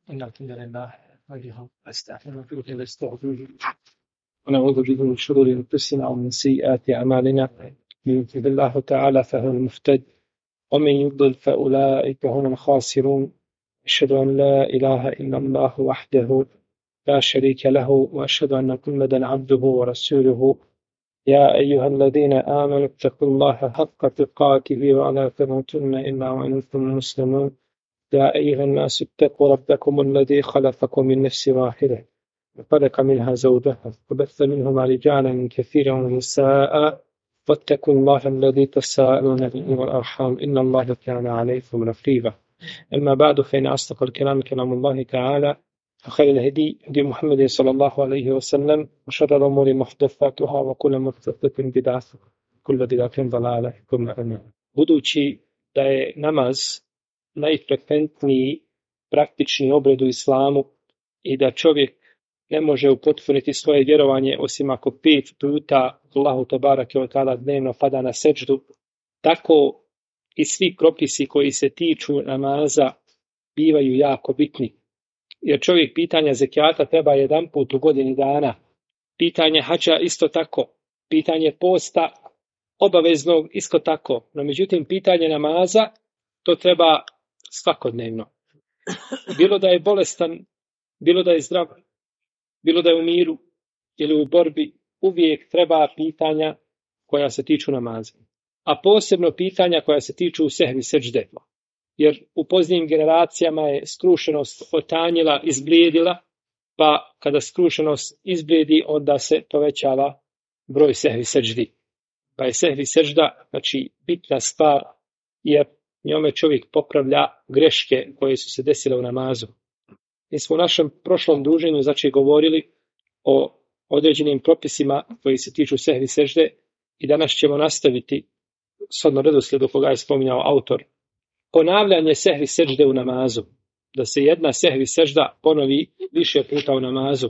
إن الحمد لله نحمده ونستعينه ونستغفره ونعوذ به من شرور أنفسنا ومن سيئات أعمالنا. من يهده الله تعالى فهو المهتد ومن يضلل فأولئك هم الخاسرون. أشهد أن لا إله إلا الله وحده لا شريك له وأشهد أن محمدا عبده ورسوله. يا أيها الذين آمنوا اتقوا الله حق تقاته ولا تموتن إلا وأنتم مسلمون. يا أيها الناس اتقوا ربكم الذي خلقكم من نفس واحدة وخلق منها زوجها وبث منهما رجالا كثيرا ونساء واتقوا الله الذي تساءلون به والأرحام إن الله كان عليكم رقيبا. أما بعد فإن أصدق الكلام كلام الله تعالى وخير الهدي هدي محمد صلى الله عليه وسلم وشر الأمور محدثاتها وكل محدثة بدعة كل بدعة ضلالة ثم أما. Budući da je namaz najfrekventniji praktični obred u islamu i da čovjek ne može upotpuniti svoje vjerovanje osim ako 5 puta Allahu tebareke ve taala dnevno pada na sećdu, tako i svi propisi koji se tiču namaza bivaju jako bitni. Jer čovjek pitanja zekijata treba jedan put u godini dana, pitanje hadža isto tako, pitanje posta obaveznog isto tako, no međutim pitanje namaza to treba svakodnevno. Bilo da je bolestan, bilo da je zdrav, bilo da je u miru ili u borbi, uvijek treba pitanja koja se tiču namaza. A posebno pitanja koja se tiču sehvi sećde. Jer u poznijim generacijama je skrušenost otanjila, izblijedila, pa kada skrušenost izblijedi, onda se povećava broj sehvi sećdi. Pa je sehvi sećda, znači bitna stvar, jer njome čovjek popravlja greške koje su se desile u namazu. Mi smo u našem prošlom druženju znači govorili o određenim propisima koji se tiču sehvi sećde i danas ćemo nastaviti shodno redoslijedu koga je spominjao autor. Ponavljanje sehvi sećde u namazu. Da se jedna sehvi sećda ponovi više puta u namazu.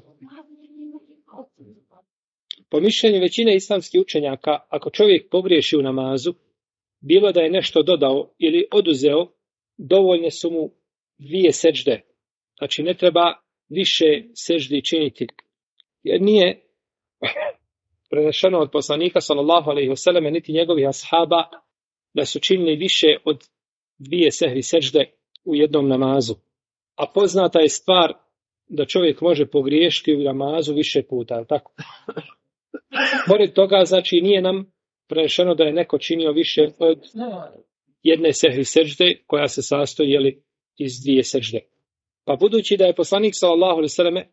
Po mišljenju većine islamskih učenjaka, ako čovjek pogriješi u namazu, bilo da je nešto dodao ili oduzeo, dovoljne su mu 2 sećde. Znači ne treba više sećdi činiti. Jer nije prenešeno od poslanika sallallahu alejhi ve selleme niti njegovih ashaba da su činili više od 2 sehvi sećde u jednom namazu. A poznata je stvar da čovjek može pogriješiti u namazu više puta, je tako? Pored toga, znači, nije nam prenešeno da je neko činio više od jedne sehvi sećde koja se sastoji iz 2 sećde. Pa budući da je poslanik sallallahu alejhi ve selleme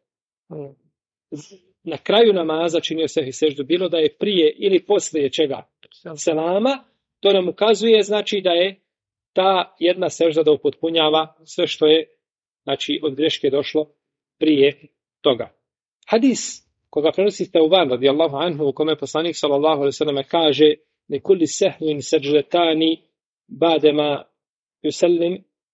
na kraju namaza činio sehvi sećdu, bilo da je prije ili poslije čega selama, to nam ukazuje znači da je ta jedna sećda da upotpunjava sve što je znači od greške došlo prije toga. Hadis koga prenosi Tauban radijallahu anhu u kome poslanik sallallahu alejhi ve selleme kaže: "Likulli sehvin sejdetani ba'dama yusallim",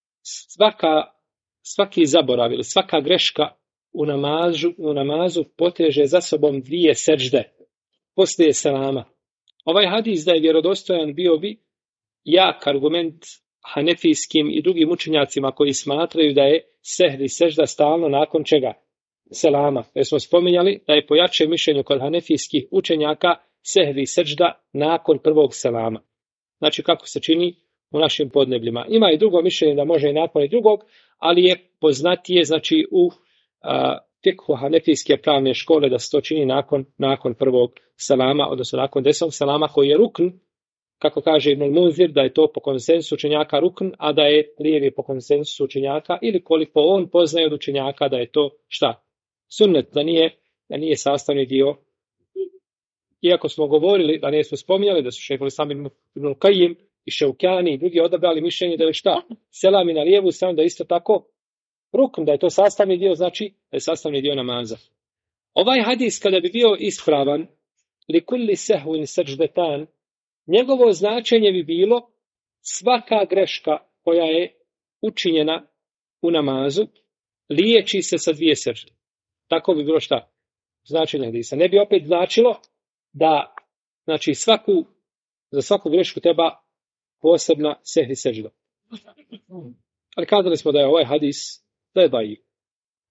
svaki zaborav ili svaka greška u namazu poteže za sobom 2 sećde poslije selama. Ovaj hadis da je vjerodostojan bio bi jak argument hanefijskim i drugim učenjacima koji smatraju da je sehvi sećda stalno nakon čega? Selama. Jer smo spominjali da je po jačem mišljenju kod hanefijskih učenjaka sehvi sećda nakon prvog selama. Znači kako se čini u našim podnebljima. Ima i drugo mišljenje da može i nakon i drugog, ali je poznatije znači u fikhu hanefijske pravne škole da se to čini nakon prvog selama, odnosno nakon 10. selama koji je rukn, kako kaže Ibn Munzir, da je to po konsensusu učenjaka rukn, a da je lijevi po konsensusu učenjaka, ili koliko on poznaje od učenjaka da je to šta? Sunnet, da nije sastavni dio. Iako smo govorili, da nismo spominjali, da su šejhul islam ibn Kajim i Šeukjani i drugi odabrali mišljenje da je šta? Selam i na lijevu stranu da isto tako rukn, da je to sastavni dio, znači da je sastavni dio namaza. Ovaj hadis kada bi bio ispravan, likulli sehvin sećdetan, njegovo značenje bi bilo svaka greška koja je učinjena u namazu liječi se sa 2 sećde. Tako bi bilo šta? Značenje hadisa. Ne bi opet značilo da znači za svaku grešku treba posebna sehvi sećda. Ali kazali smo da je ovaj hadis da je daif.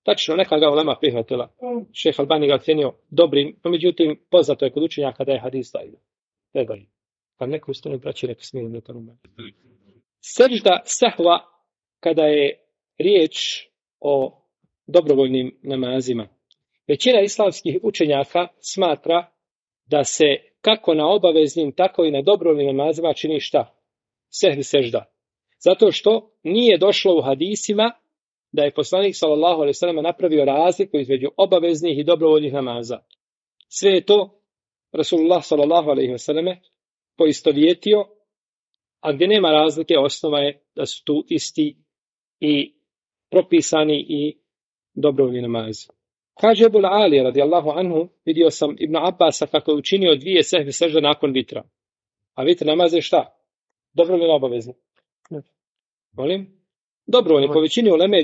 Tačno, neka ga ulema prihvatila. Šejh Albani ga ocenio dobrim, no međutim, poznato je kod učenjaka da je hadis dajiv. Pa neko ustane braći neka smije neka rumeni. Sežda sahva, kada je riječ o dobrovoljnim namazima. Većina islamskih učenjaka smatra da se kako na obaveznim, tako i na dobrovoljnim namazima čini šta? Sehvi sežda. Zato što nije došlo u hadisima da je poslanik sallallahu alejhi ve sellem napravio razliku između obaveznih i dobrovoljnih namaza. Sve je to Rasulullah sallallahu alejhi ve sellem poistovjetio, a gdje nema razlike, osnova je da su tu isti i propisani i dobrovoljni namazi. Kaže Ebul Ali radijallahu anhu, vidio sam Ibn Abbasa kako je učinio 2 sehvi sežde nakon vitra. A vitr namaz je šta? Dobrovoljno obavezno. Molim? Dobrovoljno. Po većini uleme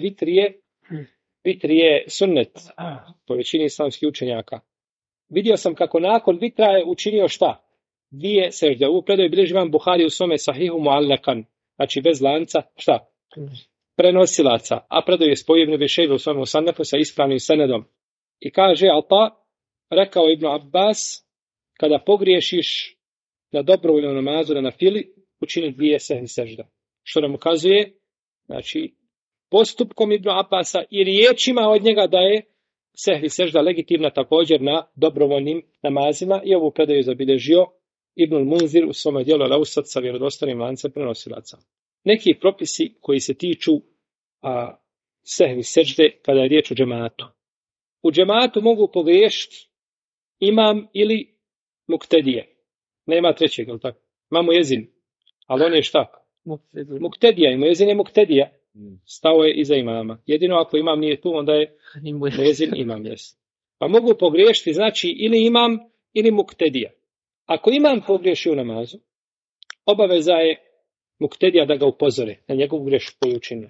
vitr je sunnet. Po većini islamskih učenjaka. Vidio sam kako nakon vitra je učinio šta? 2 sežde. U predaju bilježi imam Buhari u svome sahihu muallakan. Znači bez lanca. Šta? Prenosilaca. A predaju je spojio Ibn Bešejbe u svome musannefu sa ispravnim senedom. I kaže Alta, rekao Ibn Abbas, kada pogriješiš na dobrovoljnom namazu na fili, učini 2 sehvi sežda. Što nam ukazuje, znači, postupkom Ibn Abbasa i riječima od njega da je sehvi sežda legitimna također na dobrovoljnim namazima i ovu predaju zabilježio Ibnul Munzir u svome dijelu Al-Ausat sa vjerodostojnim lancem prenosilaca. Neki propisi koji se tiču sehvi sežde kada je riječ o džematu. U džematu mogu pogriješiti imam ili muktedije. Nema trećeg, ali tako? Imamo jezin, ali on je šta? Muktedija, ima jezin je muktedija. Stao je iza imama. Jedino ako imam nije tu, onda je jezin imam. Jest. Pa mogu pogriješiti, znači ili imam ili muktedija. Ako imam pogriješi u namazu, obaveza je muktedija da ga upozore na njegovu grešku koju učinio.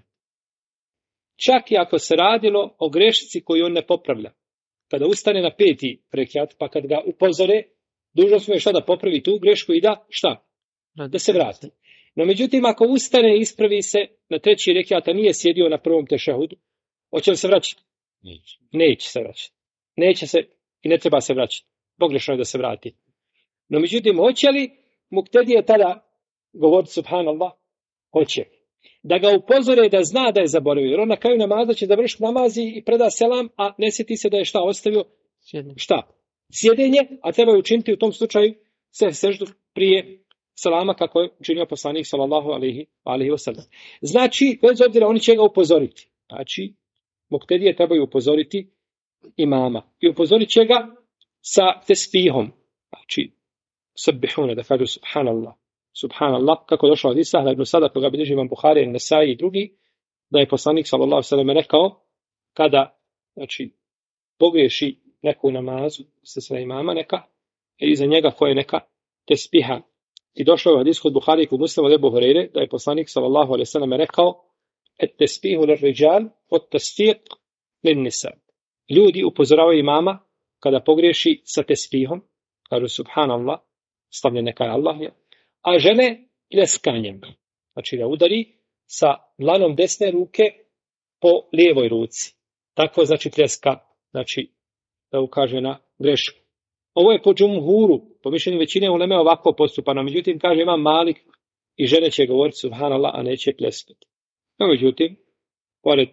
Čak i ako se radilo o grešci koju on ne popravlja. Kada ustane na 5. rekiat, pa kad ga upozore, dužnost mu je šta da popravi tu grešku i da šta? Da se vrati. No međutim, ako ustane i ispravi se na 3. rekiat, a nije sjedio na 1. tešehudu, hoće li se vraćati? Neće se vraćati. Neće se i ne treba se vraćati. Pogrešno je da se vrati. No međutim, hoće li muktedije tada govoriti subhanallah? Hoće. Da ga upozore da zna da je zaboravio. Jer on na kraju namaza će završiti namazi i preda selam, a ne sjeti se da je šta ostavio? Šta? Sjedenje, a treba je učiniti u tom slučaju seždu prije selama kako je učinio poslanik sallallahu alejhi ve sellem. Znači, bez obzira oni će ga upozoriti. Znači, muktedije trebaju upozoriti imama. I upozorit će ga sa tesbihom. Znači, sabbihuna, da kažu subhanallah. Subhanallah, kako je došlo od Isahla ibn Sada, koga bilježi imam Buhari, Nesai i drugi, da je poslanik sallallahu alejhi ve sellem rekao, kada, znači, pogriješi neku namazu sa imama neka, iza njega koje neka tesbiha. I došlo je hadis kod Buhari i kod Muslima od Ebu Hurajre, da je poslanik sallallahu alejhi ve sellem rekao, et tesbihu lirrijal, ot tasfiq linnisa. Ljudi upozoravaju imama kada pogriješi sa tesbihom, kažu subhanallah, stavljen neka je Allah, a žene pljeskanjem. Znači da udari sa dlanom desne ruke po lijevoj ruci. Tako znači pljeska, znači da ukaže na grešku. Ovo je po džumhuru, po mišljenju većine uleme ovako postupano. Međutim, kaže Imam Malik i žene će govoriti subhanallah, a neće pljeskati. No, međutim, pored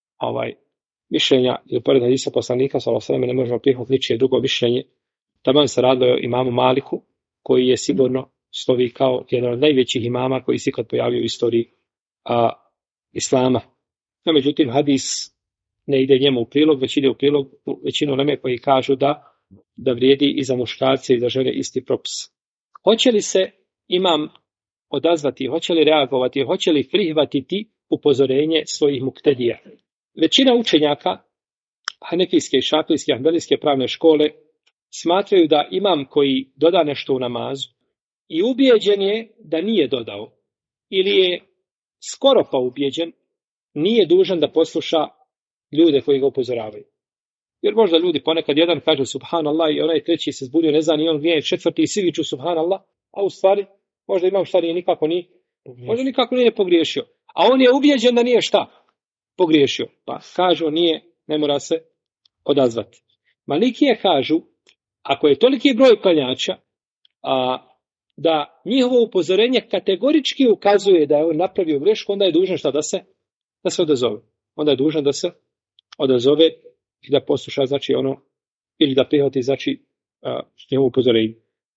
mišljenja ili pored hadisa poslanika sallallahu alejhi ve sellem ne možemo prihvatiti ničije drugo mišljenje. Taman se radilo o imamu Maliku, koji je sigurno slovi kao jedan od najvećih imama koji se ikad pojavio u istoriji islama. No, međutim, hadis ne ide njemu u prilog, već ide u prilog većinu uleme koji kažu da vrijedi i za muškarce i za žene isti propis. Hoće li se imam odazvati, hoće li reagovati, hoće li prihvatiti upozorenje svojih muktedija? Većina učenjaka hanefijske i šafijske, hanbelijske pravne škole smatraju da imam koji doda nešto u namazu i ubijeđen je da nije dodao ili je skoro pa ubijeđen, nije dužan da posluša ljude koji ga upozoravaju. Jer možda ljudi ponekad jedan kaže subhanallah i onaj treći se zbudio, ne zna ni on gdje je, četvrti i svi viču subhanallah, a u stvari možda imam šta nije nikako možda nikako nije pogriješio. A on je ubijeđen da nije šta pogriješio. Pa kažu nije ne mora se odazvati. Malikije kažu, ako je toliki broj klanjača, da njihovo upozorenje kategorički ukazuje da je on napravio grešku, onda je dužan šta da se odazove. Onda je dužan da se odazove i da posluša, znači ono, ili da prihvati, znači, njegovo upozorenje.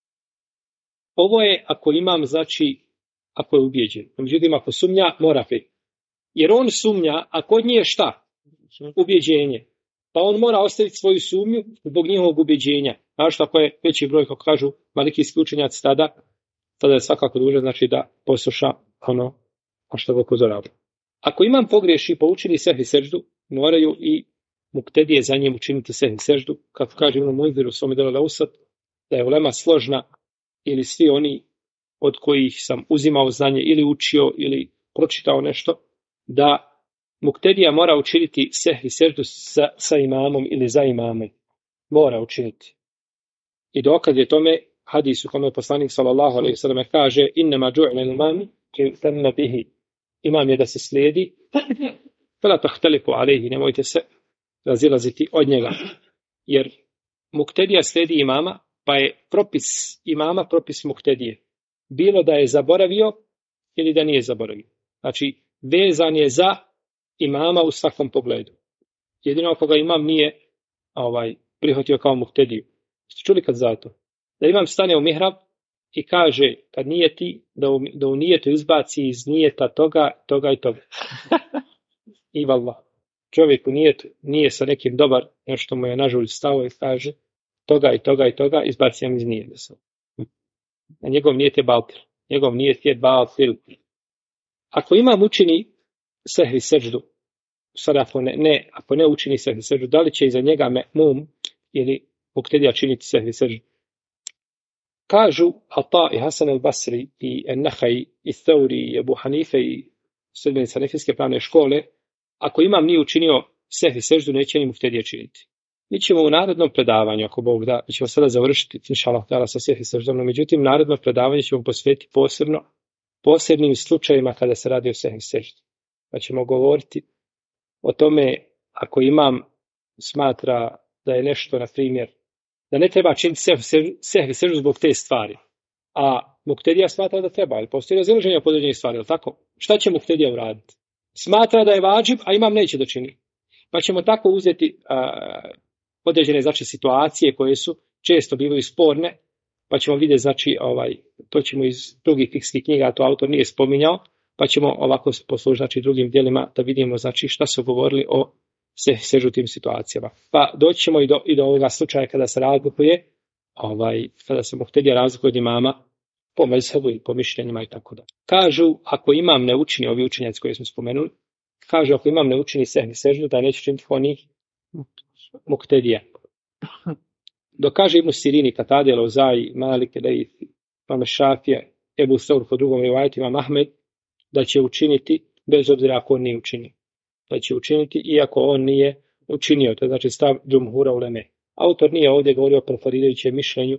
Ovo je ako imam, znači, ako je ubijeđen. Međutim, ako sumnja, mora prihvatiti. Jer on sumnja, a kod nje je šta? Ubjeđenje. Pa on mora ostaviti svoju sumnju zbog njihovog ubjeđenja. Znači, ako je veći broj, kako kažu malikijski učenjaci, tada je svakako dužan, znači, da posluša ono što ga upozorava. Ako imam pogriješi pa učini sehvi seždu, moraju i muktedije za njim učiniti sehvi seždu. Kako kaže Ibn Munzir u svome delu Al-Ausat, da je ulema složna, ili svi oni od kojih sam uzimao znanje ili učio ili pročitao nešto, da muktedija mora učiniti sehvi seždu sa imamom ili za imamom. Mora učiniti. I dokaz je tome hadis u kome poslanik sallallahu alejhi ve sellem kaže: "Innama ju'ila al-imam yu'tamma bihi." Imam je da se slijedi, fala tahtalifu alejhi, nemojte se razilaziti od njega. Jer muktedija slijedi imama, pa je propis imama propis muktedije. Bilo da je zaboravio ili da nije zaboravio. Znači, vezan je za imama u svakom pogledu. Jedino ako ga imam nije prihvatio kao muktediju. Ste čuli kad zato? Da imam stane u mihrab i kaže, kad nijeti, da u nijetu izbaci iz nijeta toga i toga. I vallah. Čovjek u nijetu nije sa nekim dobar, nešto mu je nažulj stavo i kaže, toga i toga, izbaci iz nijeta. A njegov nijet je baltil. Njegov nijet je baltil. Ako imam učini sehvi seždu, sad ako ne učini sehvi seždu, da li će iza njega me'mum ili muktedija činiti sehvi seždu? Kažu Ata i Hasan al-Basri i An-Nahai i Thauri i Ebu Hanife i sljedbenici hanefijske pravne škole, ako imam nije učinio sehvi seždu, neće ni muktedija činiti. Mi ćemo u narednom predavanju, ako Bog da, mi ćemo sada završiti inšallah ta'ala sa sehvi seždom, no međutim naredno predavanje ćemo posvetiti posebnim slučajima kada se radi o sehvi seždi. Pa ćemo govoriti o tome ako imam smatra da je nešto, na primjer, da ne treba činiti sehvi seždu zbog te stvari. A muktedija smatra da treba, ali postoji razilaženje po određenih stvari, ali tako? Šta će muktedija uraditi? Smatra da je vađib, a imam neće da čini. Pa ćemo tako uzeti određene, znači, situacije koje su često bivaju sporne, pa ćemo vidjeti, znači, to ćemo iz drugih fikskih knjiga, to autor nije spominjao, pa ćemo ovako poslužiti, znači, drugim dijelima da vidimo, znači, šta su govorili o sežu tim situacijama. Pa doći ćemo i do ovoga slučaja kada se razlikuje, kada se muhtedija razlikuje od imama po mezhebu i po mišljenjima i tako da. Kažu, ako imam ne učini, ovi učenjaci koje smo spomenuli, kažu, ako imam ne učini sehvi seždu, da neće činiti onih muktedija. Dok kaže Ibn Sirini, Katade, Lauzaji, Malik, Leith, Imam Šafija, Ebu Thawr po drugom rivajetu, Imam Ahmed, da će učiniti, bez obzira ako on nije učinio. Da će učiniti iako on nije učinio. To je, znači, stav džumhura uleme. Autor nije ovdje govorio o preferirajućem mišljenju.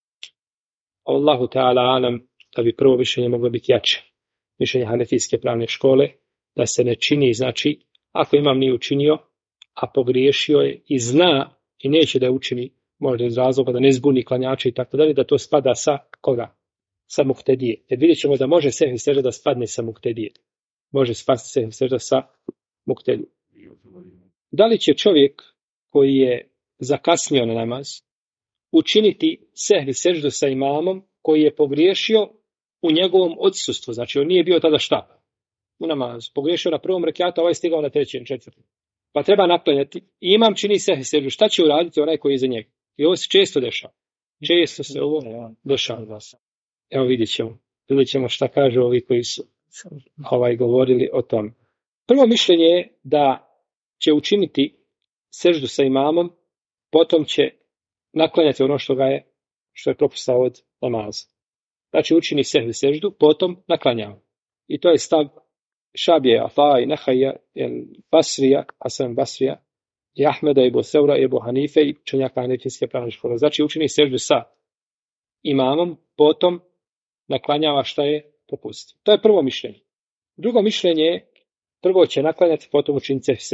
Allahu ta'ala alam, da bi prvo mišljenje moglo biti jače. Mišljenje hanefijske pravne škole, da se ne čini, znači, ako imam nije učinio, a pogriješio je i zna i neće da je učini, možda iz razloga da ne zbuni klanjače i tako dalje, da to spada sa koga? Sa muktedije. Jer vidjet ćemo da može sehvi sežda da spadne sa muktedije. Može spasti sehvi sežda sa muktedije. Da li će čovjek koji je zakasnio na namaz učiniti sehvi seždu sa imamom koji je pogriješio u njegovom odsustvu? Znači, on nije bio tada šta? U namazu. Pogriješio na prvom rekatu, a ovaj stigao na trećem, četvrtom. Pa treba naklanjati. I imam čini sehvi seždu. Šta će uraditi onaj koji je iza njega? I ovo se često dešava. Često se ovo dešava. Evo vidjet ćemo šta kažu ovi koji su govorili o tom. Prvo mišljenje je da će učiniti seždu sa imamom, potom će naklanjati ono što je propustao od namaza. Znači učini sehvi seždu, potom naklanjava. I to je stav Šabije, Afa i Nahaja, Basrija, Hasan Basrija, i Ahmeda, i Ebu Thawra, i Ebu Hanife i učenjaka hanefijske pravne škole. Znači učini seždu sa imamom, potom naklanjava šta je propustio. To je prvo mišljenje. Drugo mišljenje je, prvo će naklanjati, potom učiniti sehvi seždu.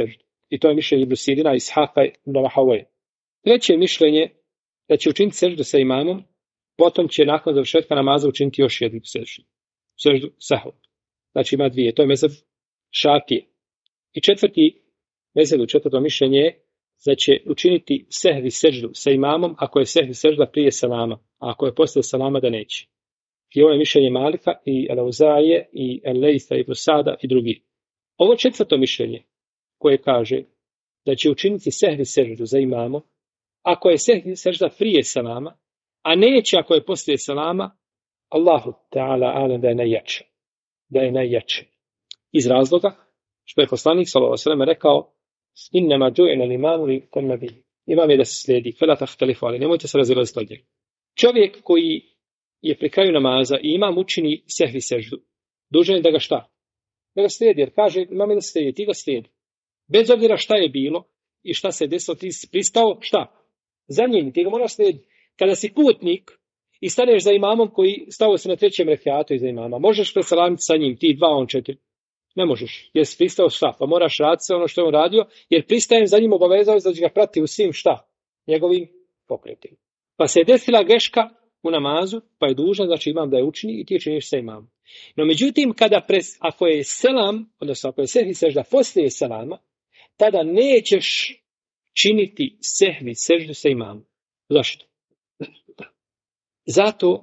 I to je mišljenje Ibn Sirina, Ishaka i Rahawaj. Treće mišljenje da će učiniti seždu sa imamom, potom će nakon završetka namaza učiniti još jednu seždu. Seždu sahvu. Znači ima dvije. To je mezheb Šafije. I četvrto mišljenje je da će učiniti sehvi seždu sa imamom ako je sehvi sežda prije salama, a ako je posle salama da neće. I ovo je mišljenje Malika i Al-Auzaije i Al-Lejsa i Ibn Sada i drugi. Ovo četvrto mišljenje koje kaže da će učiniti sehvi seždu za imamom ako je sehvi sežda prije salama, a neće ako je poslije salama, Allahu ta'ala alam da je najjače. Iz razloga što je poslanik sallallahu alejhi ve sellem rekao: "Innama ju'ila al-imamu li-yutamma bihi." Imam je da se slijedi, fela tahtalifu alayhi, nemojte se razilaziti od njega. Čovjek koji je pri kraju namaza i imam učini sehvi seždu, dužan je da ga šta? Da ga slijedi, jer kaže imam je da se slijedi, ti ga slijedi. Bez obzira šta je bilo i šta se desilo, ti pristao, šta? Za njim, ti ga moraš slijediti. Kada si putnik i staneš za imamom koji stao se na trećem rekiatu iza imama, možeš presalamiti sa njim, ti 2, on 4. Ne možeš, jer si pristao šta? Pa moraš raditi sve ono što je on radio, jer pristajem za njim obavezao da će ga prati u svim šta? Njegovim pokretima. Pa se je desila greška u namazu, pa je dužan, znači imam da je učini i ti činiš sa imamom. No međutim, ako je selam, odnosno ako je sehvi sežda poslije selama, tada nećeš činiti sehvi seždu sa imamom. Zašto? Zato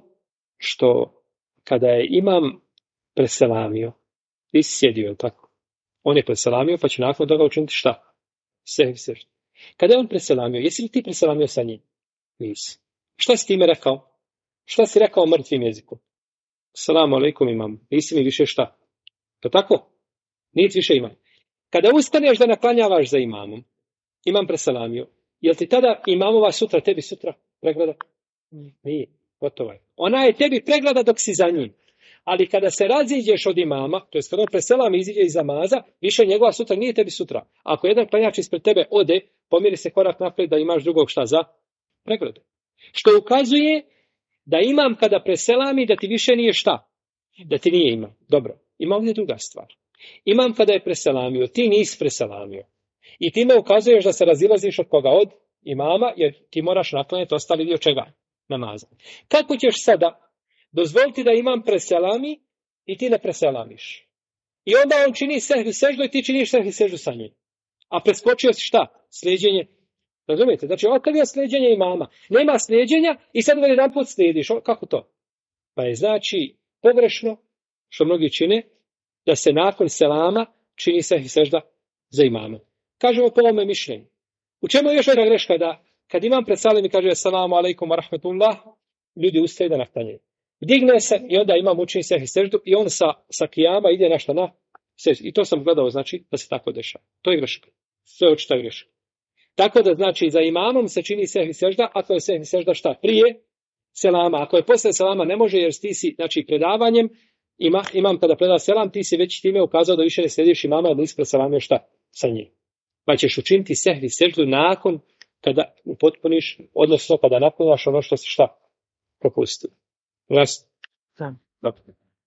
što kada je imam preselamio, ti si sjedio, tako? On je preselamio, pa će nakon toga učiniti šta? Sehvi seždu. Kada je on preselamio, jesi li ti preselamio sa njim? Nisi. Šta si time rekao? Šta si rekao mrtvim jezikom? Salamu alaikum imam. Nisi mi više šta? To tako? Nisi više imam. Kada ustaneš da naklanjavaš za imamom, imam preselamio, jel ti tada imamova sutra tebi sutra pregleda? Nije. Gotovo je. Ona je tebi pregleda dok si za njim. Ali kada se raziđeš od imama, to je kada on preselam i iziđe iz namaza, više njegova sutra nije tebi sutra. Ako jedan klanjač ispred tebe ode, pomjeri se korak naprijed da imaš drugog šta za preglede. Što ukazuje da imam kada preselami da ti više nije šta? Da ti nije imam. Dobro. Ima ovdje druga stvar. Imam kada je preselamio, ti nisi preselamio. I time ukazuješ da se razilaziš od koga? Od imama, jer ti moraš naklanjati ostali dio čega? Namaza. Kako ćeš sada dozvoliti da imam preselami i ti ne preselamiš? I onda on čini sehvi seždu i ti činiš sehvi seždu sa njim. A preskočio si šta? Slijeđenje. Razumijete? Znači, ostavio slijeđenje imama. Nema slijeđenja i sad ga jedan put slijediš. Kako to? Pa je znači pogrešno, što mnogi čine, da se nakon selama čini sehvi sežda za imamom. Kažemo po ovome mišljenju. U čemu je još jedna greška da kad imam pred salim i kaže assalamu alaikum wa rahmatullah, ljudi ustaju da naklanjaju. Digne se i onda imam učini sehvi seždu i on sa kijama ide nešto na seždu. I to sam gledao, znači, da se tako dešava. To je greška. Sve očita je greška. Tako da, znači, za imamom se čini sehvi sežda, ako je sehvi sežda šta? Prije selama. Ako je posle selama, ne može, jer ti si, znači, predavanjem, imam kada preda selam, ti si već time ukazao da više ne slijediš imama, ali nisi preselamio šta? Sa njim. Pa ćeš učiniti sehvi seždu nakon kada upotpuniš, odnosno kada naklonjaš ono što si šta? Propustio. Jasno? Dobro.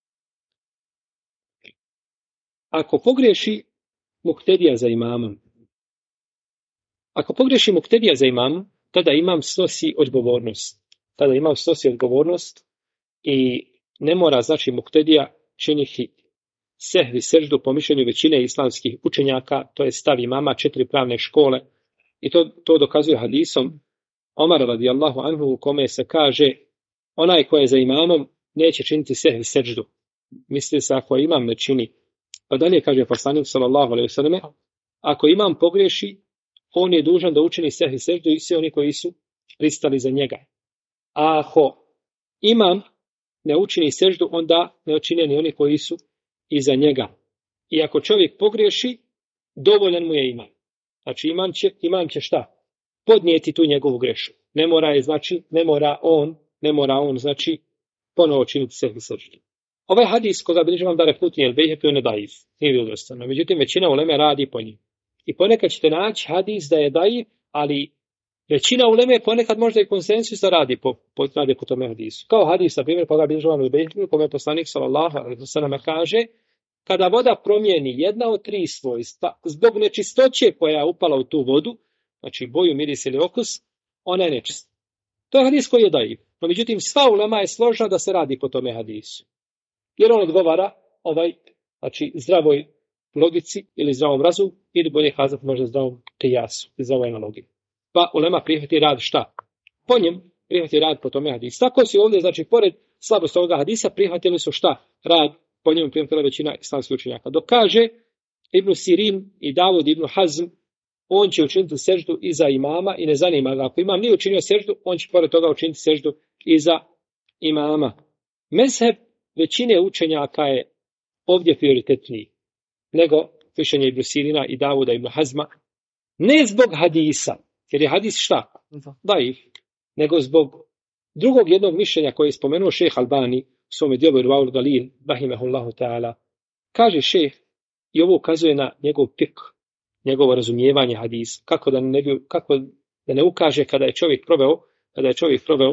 Ako pogriješi muktedija za imamom, tada imam snosi odgovornost. I ne mora, znači, muktedija činiti sehvi seždu po mišljenju većine islamskih učenjaka, to je stav imama 4 pravne škole. I to dokazuje hadisom Omara radijallahu anhu, u kome se kaže onaj ko je za imamom neće činiti sehvi seždu. Misli se ako imam ne čini. Pa dalje kaže poslanik sallallahu alejhi ve selleme, ako imam pogriješi, on je dužan da učini sehvi seždu i svi oni koji su pristali za njega. A ako imam ne učini seždu, onda ne učine ni oni koji su iza njega. I ako čovjek pogriješi, dovoljan mu je imam. Znači imam će šta? Podnijeti tu njegovu grešu. Ne mora on, znači, ponovo činiti sehvi seždu. Ovaj hadis koga bilježi vam Daraqutni el-Bejheqi on je daif, nije vjerodostojan. Međutim, većina uleme radi po njim. I ponekad ćete naći hadis da je daif, ali većina uleme ponekad možda i konsensus da radi po tome hadisu. Kao hadis, na primjer, koga bilježi vam el-Bejheqi, kome poslanik sallallahu alejhi ve sellem kaže kada voda promijeni jedna od 3 svojstva, zbog nečistoće koja je upala u tu vodu, znači boju, miris ili okus, ona je nečista. To je hadis koji je daif. No, međutim, sva ulema je složna da se radi po tome hadisu. Jer on odgovara znači, zdravoj logici ili zdravom razumu, ili bolje kazati možda zdravom kijasu, zdravoj analogiji. Pa ulema prihvati rad šta? Po njem prihvati rad po tome hadisu. Tako si ovdje, znači, pored slabosti ovoga hadisa, prihvatili su šta? Rad, po njemu prihvatila većina islamskih učenjaka. Dok kaže Ibn Sirin i Davud Ibn Hazm, on će učiniti seždu iza imama i ne zanima ga. Ako imam nije učinio seždu, on će pored toga učiniti seždu iza imama. Mezheb većine učenjaka je ovdje prioritetniji nego mišljenje Ibn Sirina i Davuda Ibn Hazma. Ne zbog hadisa, jer je hadis šta? Daif. Nego zbog drugog jednog mišljenja koje je spomenuo šejh Albani u svome djelu Irvaul Galil, rahimehullahu ta'ala. Kaže šejh, i ovo ukazuje na njegov fik, njegovo razumijevanje hadisa, kako da ne ukaže kada je čovjek proveo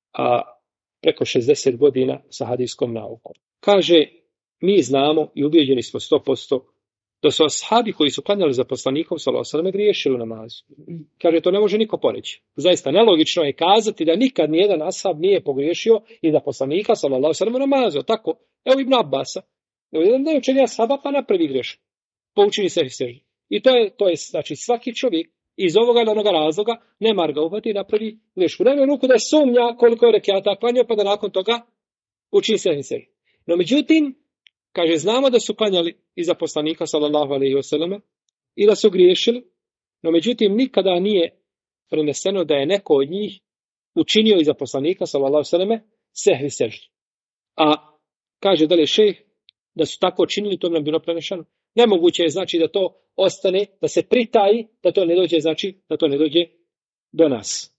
preko 60 godina sa hadijskom naukom. Kaže, mi znamo i ubijeđeni smo 100% da su ashabi koji su klanjali za poslanikom sallallahu alejhi ve sellem griješili u namazu. Kaže, to ne može niko poreći. Zaista nelogično je kazati da nikad nijedan ashab nije pogriješio i da poslanika sallallahu alejhi ve sellem u namazu. Tako, evo Ibn Abbasa, jedan najučeniji ashaba pa napravi grešku. Poučini se seždu. I to je znači svaki čovjek iz ovoga ili onoga razloga ne marga uhvati i napravi grešku. Nema ruku da je sumnja koliko je rekjata klanjao pa da nakon toga učini se seždu. No međutim, kaže, znamo da su klanjali iza poslanika sallallahu alejhi ve selleme i da su griješili, no međutim nikada nije preneseno da je neko od njih učinio iza poslanika sallallahu alejhi ve selleme sehvi seždu. A kaže dalje šejh da su tako činili, to nam bilo prenešeno. Nemoguće je znači da to ostane, da se pritaji, da to ne dođe, znači da to ne dođe do nas.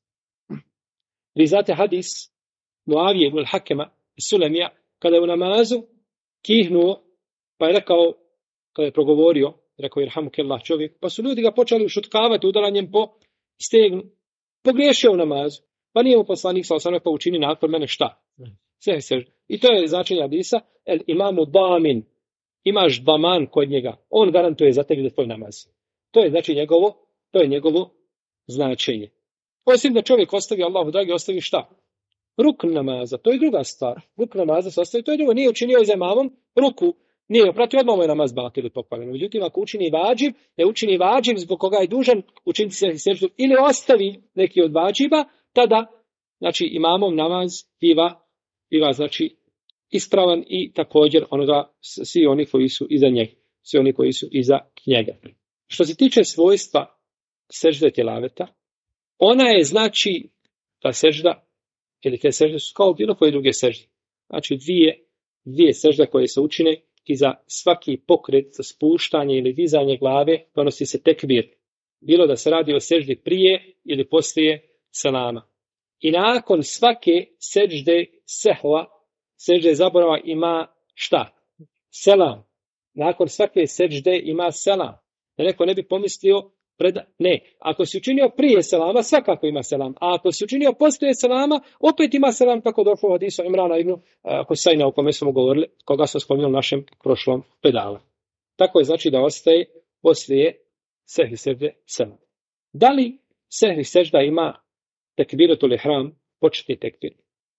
Vi znate hadis Muavije ibn al-Hakema Sulemija, kada je u namazu kihnuo, pa je rekao, kada je progovorio, rekao irhamukallah čovjek, pa su ljudi ga počeli ušutkavati udaranjem po stegnu. Pogriješio u namazu, pa nije mu poslanik sallallahu alejhi ve sellem pa učini nakon mene šta? Seždu. I to je značenje hadisa, el imamu damin, imaš daman kod njega, on garantuje za tebi da tvoj namaz. To je znači njegovo značenje. Osim da čovjek ostavi, Allahu dragi, ostavi šta? Rukn namaza, to je druga stvar. Rukn namaza se ostavi, to je drugo. Nije učinio za imamom ruku, nije opratio odmah moj namaz batil ili pokvaren. Međutim, ako učini vađib, ne učini vađib zbog koga je dužan učiniti seždu ili ostavi neki od vađiba, tada, znači, imamom namaz biva znači, ispravan i također onoga svi oni koji su iza njega. Svi oni koji su iza njega. Što se tiče svojstva sežde tilaveta, ona je znači ta sežda, ili te sežde su kao bilo koje druge sežde. Znači dvije sežde koje se učine i za svaki pokret, za spuštanje ili dizanje glave donosi se tekbir. Bilo da se radi o seždi prije ili poslije selama. I nakon svake sežde sehva, sežde zaborava ima šta? Selam. Nakon svake sežde ima selam. Da neko ne bi pomislio ne. Ako si učinio prije selama, svakako ima selam. A ako si učinio poslije selama, opet ima selam, kako došlo u hadisu Imrana ibn Husajna, o kome smo govorili, koga smo spominjali u našem prošlom pedalu. Tako je znači da ostaje poslije sehvi sežde selam. Da li sehvi sežda ima tekbiratul ihram, početni tekbir?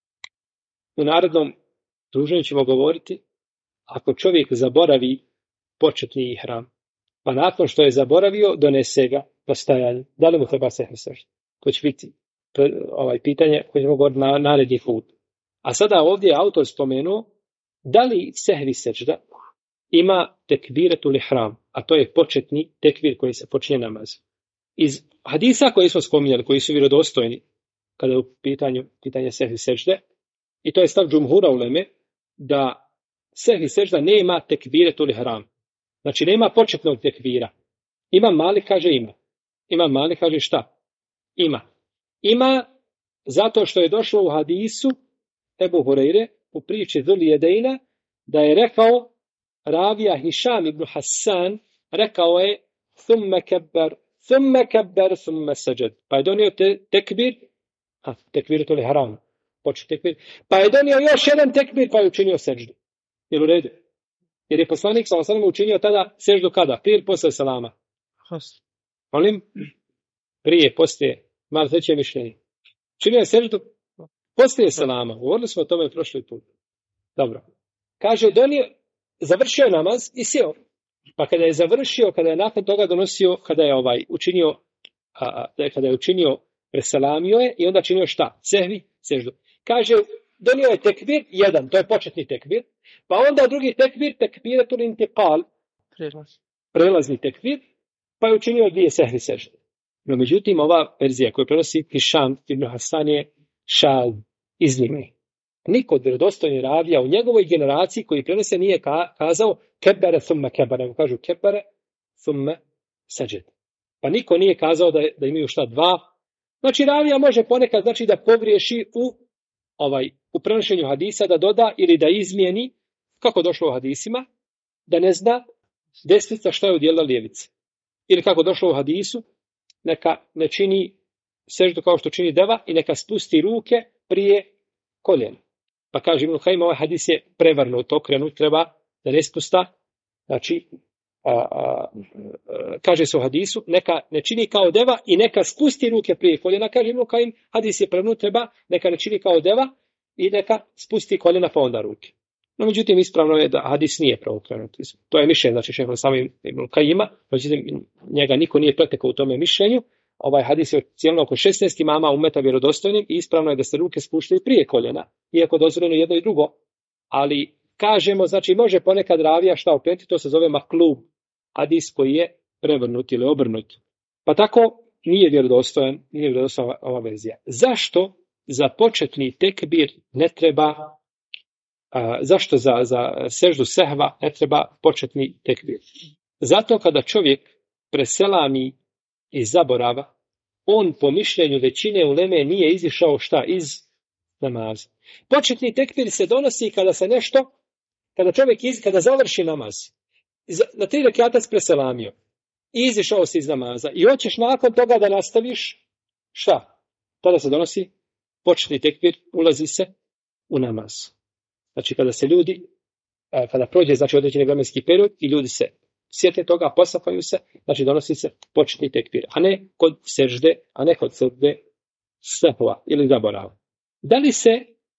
U narednom druženju ćemo govoriti, ako čovjek zaboravi početni ihram, pa nakon što je zaboravio, donese ga na stajanje. Da li mu treba sehvi sežda? To će biti pitanje koje ćemo govoriti na naredni put. A sada ovdje je autor spomenuo da li sehvi sežda ima tekbiratul ihram, a to je početni tekbir koji se počinje namaz. Iz hadisa koji smo spominjali, koji su vjerodostojni, kada je u pitanje sehvi sežde, i to je stav džumhura uleme, da sehvi sežda nema tekbiratul ihram. Znači nema početnog tekbira. Imam Malik kaže ima. Imam Malik kaže šta? Ima. Ima zato što je došlo u hadisu Ebu Hureyre u priči Zul Jedejna da je rekao ravija Hišam ibn Hasan, rekao je thumme kebber, thumme seđed. Pa je donio tekbir, tekbiratul ihram, počet tekbir. Pa je donio još jedan tekbir pa je učinio seždu. Jel u redu? Jer je poslanik sallallahu učinio tada seždu kada? Prije ili posle selama? Molim? Prije, poslije. Malo treće mišljenje. Činio je seždu poslije selama. Govorili smo o tome prošli put. Dobro. Kaže, završio je namaz i sjeo. Pa kada je završio, kada je nakon toga donosio, kada je učinio, preselamio je i onda činio šta? Sehvi, seždu. Kaže, donio je tekbir, jedan, to je početni tekbir, pa onda drugi tekbir, tekbiratul intiqal, prelazni tekbir, pa je učinio 2 sehvi sežde. No, međutim, ova verzija koju prenosi Hišam ibn Hasan je šal, iznimno. Niko od vjerodostojnih ravija u njegovoj generaciji koji prenose nije kazao kebere thumme kebere, nego kažu kebere thumme seđed. Pa niko nije kazao da imaju šta 2. Znači, ravija može ponekad da pogriješi u prenošenju hadisa, da doda ili da izmijeni, kako došlo u hadisima, da ne zna desnica šta je udjelila lijevice. Ili kako došlo u hadisu, neka ne čini seždu kao što čini deva i neka spusti ruke prije koljena. Pa kaže Ibn Kajim, ovaj hadis je prevrnut, okrenut, treba da ne spusta. Znači, kaže se u hadisu, neka ne čini kao deva i neka spusti ruke prije koljena. Kaže Ibn Kajim, hadis je prevrnut, treba neka ne čini kao deva i neka spusti koljena pa onda ruke. No, međutim, ispravno je da hadis nije preokrenut. To je mišljenje, znači šejh samim Ibn Kajima, međutim, njega niko nije pretekao u tome mišljenju. Ovaj hadis je ocijenjeno oko 16 imama umeta vjerodostojnim i ispravno je da se ruke spuštaju prije koljena, iako dozvoljeno jedno i drugo. Ali kažemo, znači može ponekad ravija šta okrenuti, to se zove maklub, hadis koji je prevrnut ili obrnut. Pa tako nije vjerodostojan ova verzija. Zašto za početni tekbir ne treba, zašto za seždu sehva ne treba početni tekbir? Zato kada čovjek preselami iz zaborava, on po mišljenju većine uleme nije izišao šta? Iz namaza. Početni tekbir se donosi kada završi namaz. Na 3 rekata si preselamio i izišao si iz namaza i hoćeš nakon toga da nastaviš šta? Tada se donosi početni tekbir, ulazi se u namaz. Znači kada prođe određeni vremenski period i ljudi se sjete toga, posafaju se, znači donosi se početni tekbir, a ne kod sežde, sehva ili zaborava. Da li se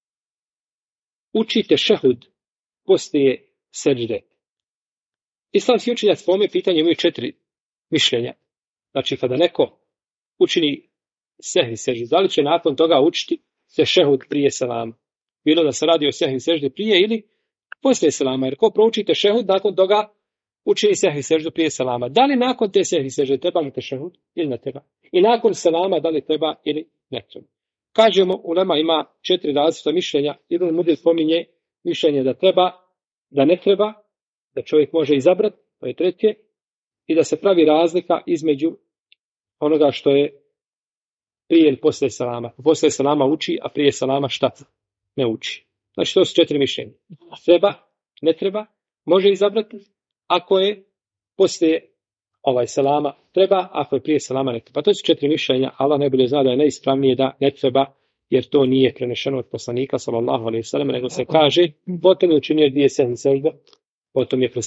uči tešehud poslije sežde? Islamski učenjaci po ovome pitanju imaju 4 mišljenja. Znači kada neko učini sehvi seždu, da li će nakon toga učiti tešehud prije selama? Bilo da se radi o sehvi seždi prije ili poslije selama, jer ko prouči tešehud, nakon toga učini sehvi seždu prije selama. Da li nakon te sehvi sežde treba mu tešehud ili ne treba? I nakon selama da li treba ili ne treba? Kažemo, ulema ima 4 različita mišljenja. Ibn Mudil spominje mišljenje da treba, da ne treba, da čovjek može izabrati, to je 3. I da se pravi razlika između onoga što je prije ili poslije selama. Poslije selama uči, a prije selama šta? Ne uči. Znači to su 4 mišljenja. Treba, ne treba, može izabrati. Ako je poslije selama treba, ako je prije selama ne treba. Pa to su 4 mišljenja. Allah najbolje zna da je najispravnije da ne treba, jer to nije prenešeno od poslanika sallallahu alejhi ve sellem, nego se kaže potom je učinio 2 sehvi sežde, potom je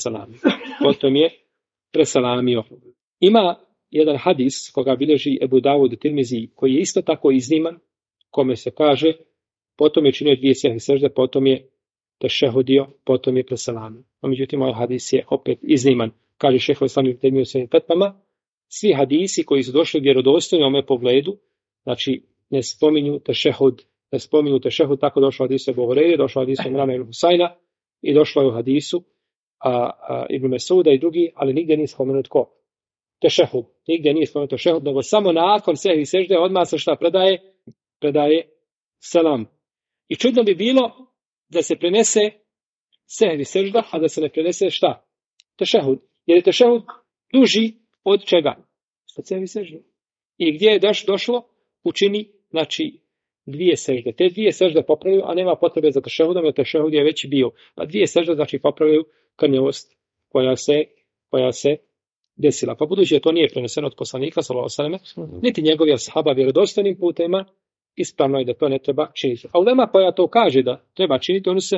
preselamio. Ima jedan hadis koga bilježi Ebu Davud Tirmizi, koji je isto tako izniman, kome se kaže potom je učinio 2 sehvi sežde, potom je tešehudio, potom je preselamio. No, međutim, ovaj hadis je opet izniman. Kaže šejh Islam ibn Tejmija u svojim fetvama, svi hadisi koji su došli vjerodostojno u ome pogledu, znači ne spominju tešehud, tako došlo u hadisu Ebu Hureyre, došlo u hadisu Imrana ibn Husajna i došlo je u hadisu Ibn Mesuda i drugi, ali nigdje nije spomenut ko? Tešehud. Nigdje nije spomenut tešehud, nego samo nakon sehvi sežde odmah se šta predaje selam. I čudno bi bilo da se prenese sehvi sežda, a da se ne prenese šta? Tešehud. Jer je tešehud duži od čega? Od sehvi sežde. I gdje je došlo? Učini, znači, 2 sežde. Te 2 sežde popravljaju, a nema potrebe za tešehudom, jer tešehud je već bio. Pa 2 sežde, znači, popravljaju krnjavost koja se desila. Pa budući da to nije preneseno od poslanika, sallallahu alejhi ve sellem, niti njegovi ashaba vjerodostojnim putima, ispravno je da to ne treba činiti. A ulema koja to kaže da treba činiti,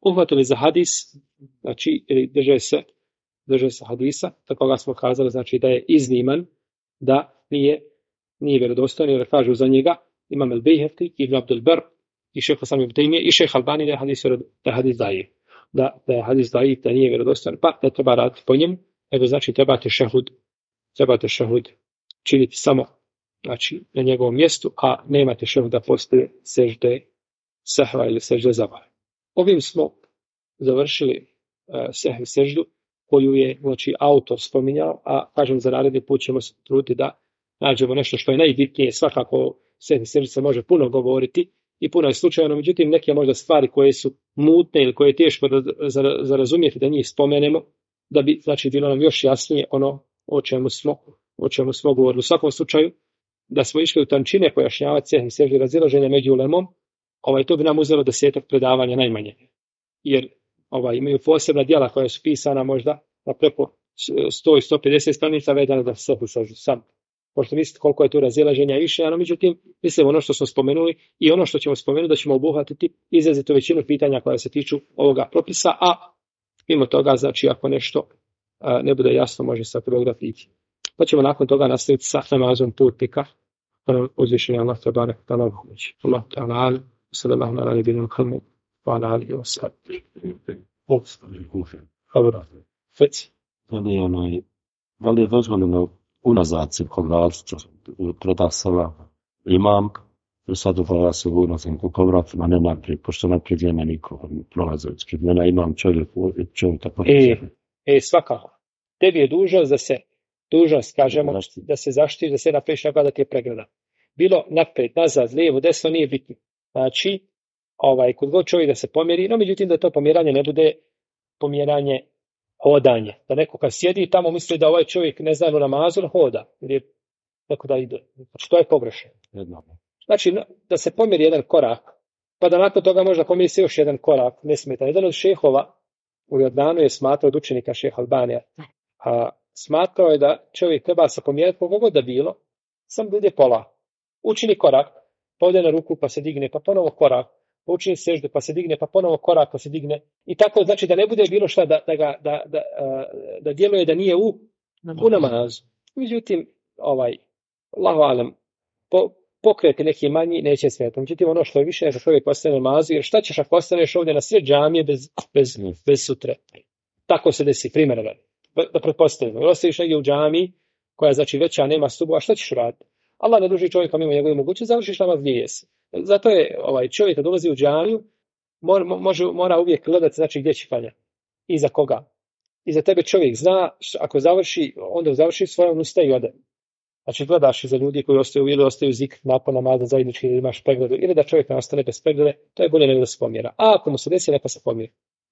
uhvatili za hadis, znači drže se hadisa, tako ga smo kazali, znači da je izniman, da nije vjerodostojan, jer kažu za njega Imam el-Bejhaqi, Ibn Abdul Bar i šejh Osama ibn Tejmije i šejh Albani da je hadis daif. Da je hadis daif, da nije vjerodostojan, pa da treba raditi po njemu, nego znači trebate šehud činiti samo znači na njegovom mjestu, a nemate šehud da postoje sežde sahva ili sežde zavare. Ovim smo završili sehvi seždu koju je znači autor spominjao, a kažem za naredni put ćemo se truditi da nađemo nešto što je najbitnije. Svakako sehvi seždi se može puno govoriti i puno je slučajno, međutim neke možda stvari koje su mutne ili koje je teško za razumjeti da njih spomenemo, da bi znači bilo nam još jasnije ono o čemu smo govorili. U svakom slučaju da smo išli u tančine pojašnjavati sehvi seždi, razilaženja među ulemom, to bi nam uzelo 10 predavanja najmanje. Jer imaju posebna djela koja su pisana možda na preko 100 i 150 stranica vedana da se seždu sam. Možete misliti koliko je tu razilaženja više, no međutim, mislim ono što smo spomenuli i ono što ćemo spomenuti da ćemo obuhvatiti izrazito većinu pitanja koja se tiču ovoga propisa, a mimo toga, znači ako nešto ne bude jasno, može se ako da piti. Pa ćemo nakon toga nastaviti sa namazom putnika. Uzvišenje Allah tabane da nam pomoći. Allah ta'ala, sallallahu ala nabina Muhammed, wa ala alihi wa sallam. Feci. Da li je dozvoljeno unazad cirkularstvo prodavsava imam, sad uvala se unazim kako vratima ne naprijed, pošto naprijed nema niko prolazajući. Kad mene imam čovjek tako. Svakako. Tebi je dužnost, kažemo, da se zaštitiš, da se napraviš tako da ti je pregrada. Bilo naprijed, nazad, lijevo, desno, nije bitno. Znači, kod god čovjek da se pomjeri, no međutim da to pomjeranje ne bude pomjeranje hodanje. Da neko kad sjedi tamo misli da ovaj čovjek ne zna u namazu, hoda. Ili tako da ide. Znači, to je pogrešno. Znači, da se pomjeri jedan korak, pa da nakon toga možda pomjeri se još jedan korak, ne smeta. Jedan od šehova u Jordanu je smatrao od učenika šeha Albanija. A smatrao je da čovjek treba se pomjeriti koliko god da bilo, sam da ide pola. Učini korak, pa ode na ruku pa se digne, pa ponovo korak, pa učini seždu pa se digne, pa ponovo korak pa se digne. I tako znači da ne bude bilo šta da djeluje da nije u namazu. Međutim, Allahu alem, pokreti neki manji neće smetati. Međutim, ono što je više da čovjek ostane namazu, jer šta ćeš ako ostaneš ovdje na sred džamije bez sutre? Tako se desi, primjerno. Da pretpostavimo, jer ostaviš negdje u džamiji koja znači veća nema stubu, a šta ćeš raditi? Allah ne duži čovjeka mimo njegove mogućnosti, završiš namaz gdje jesi. Zato je čovjek kad dolazi u džamiju mora uvijek gledati znači gdje će klanjati i za koga. I za tebe čovjek zna, ako završi, onda završi svojom ustaje i ode. Znači gledaš i za ljudi koji ostaju zikr nakon namaza zajednički ili imaš pregledu, ili da čovjek ne ostane bez preglede, to je bolje nego da se pomjera. A ako mu se desi, neka se pomjeri.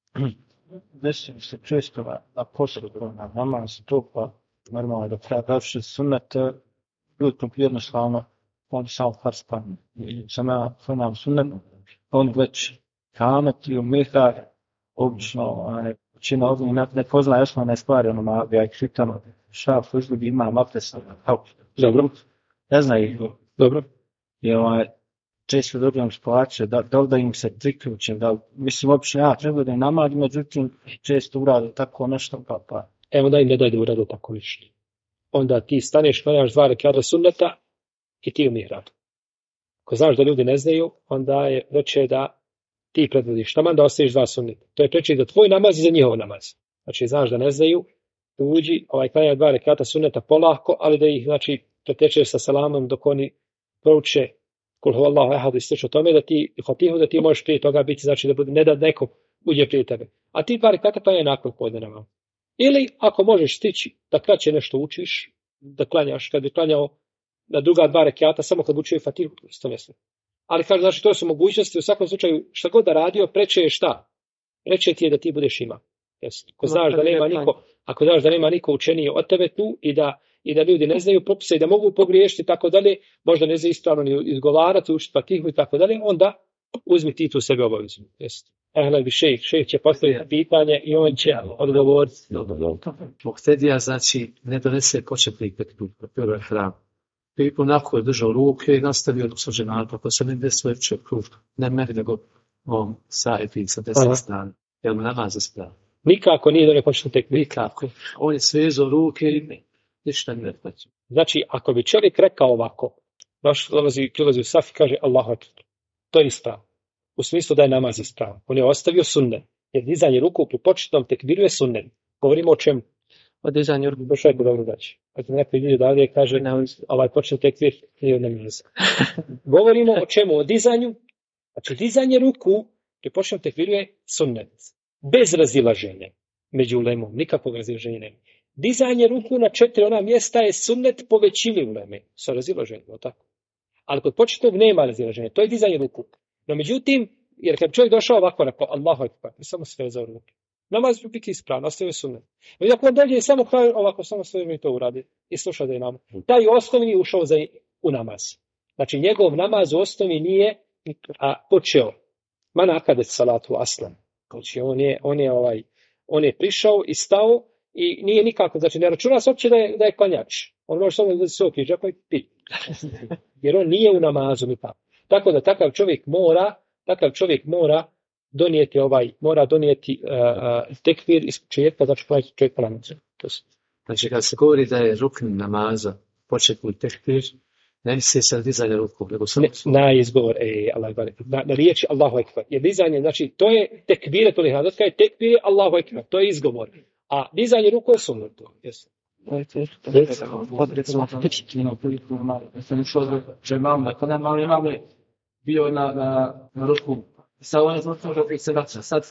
Desi se često na poslu na namaz, to pa normalno da treba davši sunnet, ljudom jednostavno, on sam farspan, sam ja fonam sunnet, on već kamet i umihar, obično, čina ovdje ne poznaje osnovne stvari, ja ih šitam, šaf, uzljubi, imam abdest, Dobro. Ne znaju ih. Dobro. I često dobijam spolače, da im se priključim, mislim, uopće ja treba da je namaz, međutim, često urade tako nešto, pa. Evo da im ne daj da urade tako ništa. Onda ti staneš, klanjaš 2 rekata sunneta i ti u mihrab. Ako znaš da ljudi ne znaju, onda je preče da ti predvodiš taman da ostaviš 2 sunneta. To je preče za tvoj namaz i za njihov namaz. Znači, znaš da ne znaju, uđi, klanja 2 rekata sunneta polako, ali da ih, znači, pretečeš sa salamom dok oni prouče kul huvallahu ehad i slično tome, da ti možeš prije toga biti, znači da bude, ne da neko uđe prije tebe. A ti 2 rekata klanja nakon podne namaz. Ili ako možeš stići da kraće nešto učiš, da klanjaš, kad bi klanjao na druga 2 rekata, samo kad učio Fatihu, isto mislim. Ali kaže, znači, to su mogućnosti, u svakom slučaju, šta god da radio, preče je šta? Preče ti je da ti budeš ima. Ako znaš da nema niko učenije od tebe tu i da ljudi ne znaju propise i da mogu pogriješiti tako dalje, možda ne znaju ispravno ni izgovarati, učiti Fatihu i tako dalje, onda uzmi ti tu sebe obavezu. Ehlel bi šejh će postaviti pitanje i on će odgovoriti. Muhtedija znači ne donese početnik prvi hram. Prilikom nakon je držao ruke i nastavio dok sam ženata, pa se ne desuje kruh. Ne meni nego sahibi sa 10 strana. Jel mu namaz ispravan? Nikako nije da ne počne tekbir. Nikako. On je svezao ruke i ništa ne znači. Znači, ako bi čovjek rekao ovako, prilazi u saf i kaže Allahu ekber, to je ispravno. U smislu da je namaz ispravan. On je ostavio sunnet. Jer dizanje ruku pri početnom tekbiru je sunnet. Govorimo o čemu? O dizanju ruku. Baš je dobro daći. Ako neko ide dalje i kaže počne tekbir, nije namaz. Govorimo o čemu? O dizanju. Znači, dizanje ruku pri početnom tekbiru je sunnet. Bez razilaženja. Među ulemom. Nikakvog razilaženja nema. Dizanje ruku na 4 ona mjesta je sunnet po većini uleme. Sa razilaženjem, tako. Ali kod početnog nema razilaženja. To je dizanje ruku. No međutim, jer kad čovjek došao ovako rekao Allahu ekber, samo sve za ruke. Namaz će biti ispravno, ostavio sunnet. Međutim, ako dalje samo kaže ovako, samo sve mi to uradi i sluša da imamo. Taj osnovni ušao u namaz. Znači, njegov namaz u osnovi nije počeo. Mana akadet salatu aslan. Znači, on je prišao i stao i nije nikako, znači ne računa se uopće da je klanjač. On može samo da se okriže, pa i pi. Jer on nije u namazu nikako. Tako da takav čovjek mora donijeti tekbir iz početka, znači čovjek planče. Znači kad se govori da je rukn namaza početni tekbir, ne misli se dizanje ruku, nego samo na izgovor na riječi Allahu ekber. Jer dizanje, znači to je tekbir, to je tekbir Allahu ekber, to je izgovor. A dizanje ruku je sunnet. Jesi. Recimo, sam išao že imam bio na ruku. Sa onim zlotom da se vraća. Sad,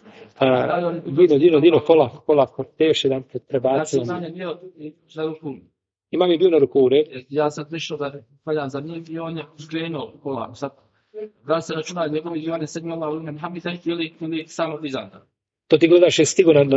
Dino, polako, te još jedan prebacio. Ja sam bio na ruku. Imam je bio na ruku, red? Ja sam prišao da paljam za njim i on je skrenuo polako. Sad, da se računa njegovi divane sedmi Allah u Hamida ili samo dizanta. To ti gledaš je stigo na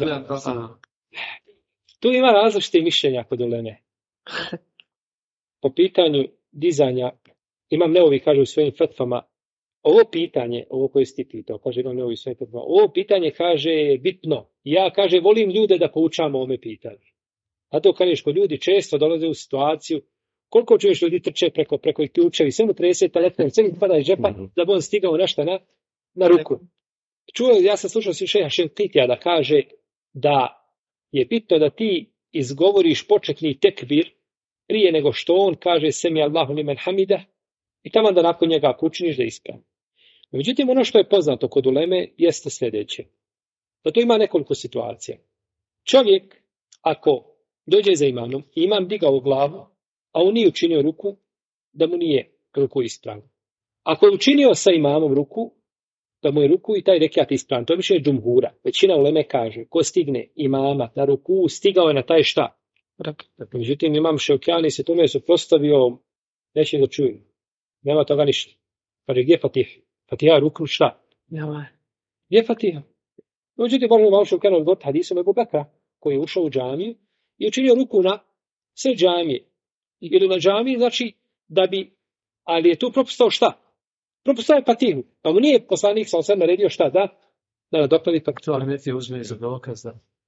Tu ima različite mišljenja kod uleme. Po pitanju dizanja, Imam Neovi kaže u svojim fetvama, ovo koje si ti pitao, kaže Imam Neovi u svojim fetvama, ovo pitanje kaže bitno. Ja, kaže, volim ljude da poučamo ome pitanje. A to kažeš, kod ljudi često dolaze u situaciju, koliko čuješ ljudi trče preko ključevi, sve mu 30 telefon, sve mu pada iz džepa, da bi on stigao nešto na ruku. Ja sam slušao šeha Šenkitija da kaže da je bitno da ti izgovoriš početni tekbir prije nego što on kaže semi Allahu limen hamida i tamo da nakon njega ako učiniš da ispravno. Međutim, ono što je poznato kod uleme jeste sljedeće. Da to ima nekoliko situacija. Čovjek, ako dođe za imamom i imam digao glavu, a on nije učinio ruku, da mu nije ruku ispravno. Ako je učinio sa imamom ruku, da mu je ruku i taj rekiat ispravan. To je više džumhura. Većina uleme kaže, ko stigne imama na ruku, stigao je na taj šta? Međutim, imam Ševkjani se tome suprotstavio, neće da čuju. Nema toga ništa. Kaže, gdje Fatiha? Fatiha ruknu šta? Gdje Fatiha? Međutim, možemo malo Ševkjani odgovoriti hadisom Ebu Bekra, koji je ušao u džamiju i učinio ruku na sve džamije. Ili na džamiji, znači, ali je tu propustao šta? Propustao je Fatihu. Pa mu nije poslanik sa osam naredio šta? Da nadoknadi Fatihu. Ali ne uzme za dokaz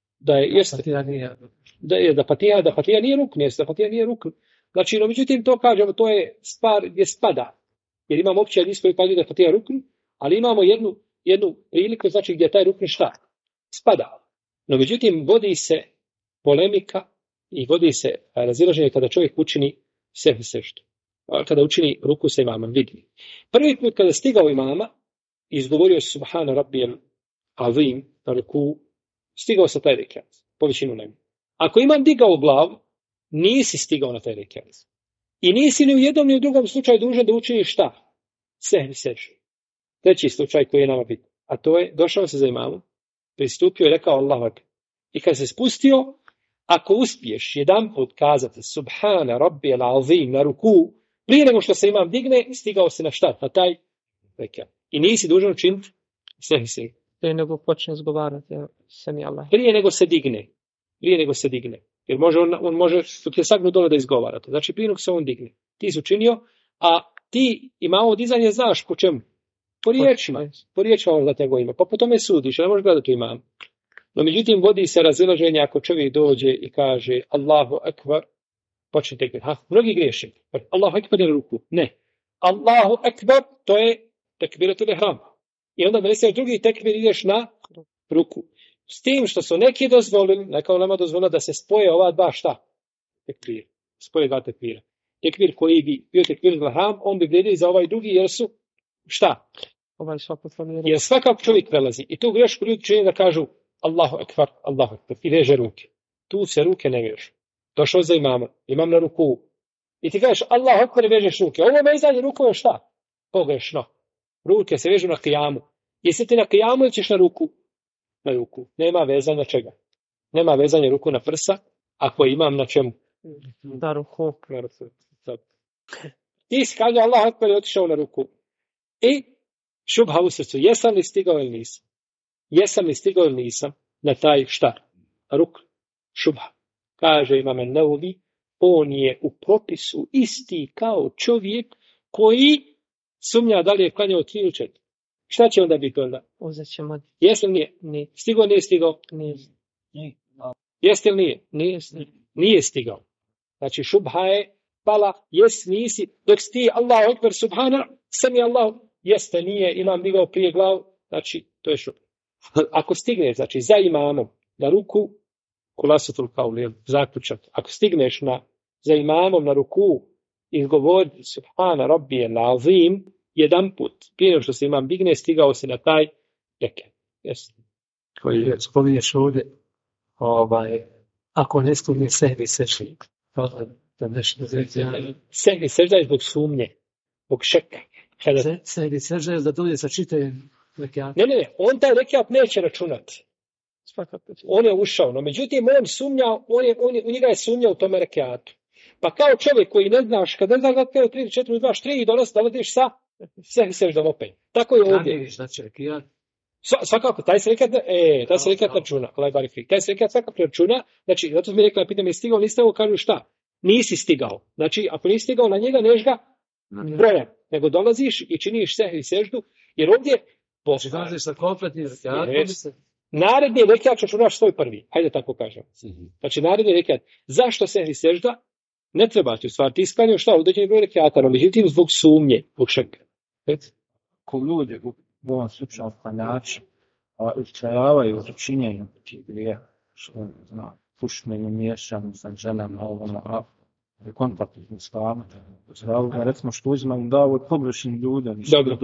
da Fatiha nije rukn. Da Fatiha nije rukn. Znači, no, međutim, to kažemo, to je stvar gdje spada. Jer imamo opće hadis koji kaže da je Fatiha rukn, ali imamo jednu priliku, znači gdje taj rukn šta? Spada. No, međutim, vodi se polemika i vodi se razilaženje kada čovjek učini seždu. Kada učini ruku sa imamom, vidi. Prvi put kada stigao imama, izgovorio subhana rabbijel azim na ruku, stigao sa taj rekiat, po većinu nema. Ako imam digao glavu, nisi stigao na taj rekiat. I nisi ni u jednom ni u drugom slučaju dužan da učiniš šta? Seždu. Treći slučaj koji je nama bitan. A to je, došao se za imamom, pristupio i rekao Allahu ekber. I kad se spustio, ako uspiješ jedan put kazati subhana rabbijel azim na ruku, prije nego što se imam digne, stigao se na šta? Na taj rekiat. I nisi dužan učiniti seždu. Prije nego počne izgovarati sami Allah. Prije nego se digne. Jer on može dok je sagnu dole da izgovara to. Znači prije nego se on digne. Ti si učinio, a ti imamo dizanje znaš po čemu? Po riječima. Po riječima možeš da te go ima. Pa po tome sudiš, ne možeš gledati imam. No međutim, vodi se razilaženje ako čovjek dođe i kaže Allahu ekber, počne tekbir. Mnogi griješe. Allahu ekber je na ruku. Ne. Allahu ekber, to je tekbiratul ihram. I onda da nisi drugi tekbir ideš na ruku. S tim što su neki dozvolili, neka ulema dozvolila da se spoje ova dva šta? Tekbir. Spoje dva tekbira. Tekbir koji bi bio tekbir ihram, on bi vrijedio za ovaj drugi jer su šta? Ovaj svako Jer svakako čovjek prelazi. I tu grešku ljudi čini da kažu Allahu ekvar, Allahu ekvar. I veže ruke. Tu se ruke ne vežu. Došao za imama. Imam na ruku. I ti kažeš Allahu ekvar i vežeš ruke. Ovo vezanje ruku je šta? Pogrešno. Ruke se vežu na kijamu. Jesi ti na kijamu ili ćeš na ruku? Na ruku. Nema vezanja čega? Nema vezanja ruku na prsa. Ako imam na čemu? Na ruku. Ti si kaže Allahu ekvar i otišao na ruku. I šubha u srcu. Jesam li stigao ili nisam? Jesam li stigao ili nisam? Na taj šta? Ruk. Šubha. Kaže Imam Nevevi, on je u propisu isti kao čovjek koji sumnja da li je klanjao 3 ili 4. Šta će onda biti onda? Uzet ćemo. Jesi li nije? Nije. Stigao nije stigao? Nije. Jeste li nije? Nije. Nije stigao. Znači šubha je pala, jes nisi, dok si ti Allahu ekber subhana, sami Allah, jeste nije, imam digao prije glavu, znači to je šubha. Ako stigneš, znači za imamom na ruku, kulasatul kaul, zaključak, ako stigneš za imamom na ruku izgovoriti subhana rabbijel azim, jedan put, prije nego što se imam digne, stigao se na taj reket. Jeste. Koji spominješ ovdje, ako ne stigne sehvi seždi, da nešto zreći. Sehvi sežda je zbog sumnje, zbog šeka. Sehvi sežda je da dođe sa čitavim rekiatom. Ne, on taj rekiat neće računati. On je ušao, no međutim on sumnja, u njega je sumnja u tome rekiatu. Pa kao čovjek koji ne znaš, kad ne znaš da je 3, 4, 2, 3 i dolaziš sa sehvi seždom opet. Tako je ovdje. Znači rekiat. Svakako, taj se rekiat računa. Taj se rekiat svakako računa. Znači, zato mi rekla, pitam je stigao, nisi stigao, kažu šta? Nisi stigao. Znači, ako nisi stigao na njega, neš ga brojem. Nego dolaziš i činiš sehvi seždu, jer ovdje Znači, dolaziš sa kompletnim rekiatom. Naredni rekiat računaš svoj prvi. Hajde tako kažem. Znači, naredni rekiat. Zašto sehvi sežda? Ne treba ti u stvari. Ti isklanio šta? Određeni broj rekiata, no međutim zbog sumnje, zbog šeka. Ko ljudi u ovom slučaju klanjači ustrajavaju u činjenju tih grijeha, što zna, puštenje, miješanje sa ženama, kontaktu s muslimama, recimo što uzimam da ovo je pogrešnim ljudem, Dobro.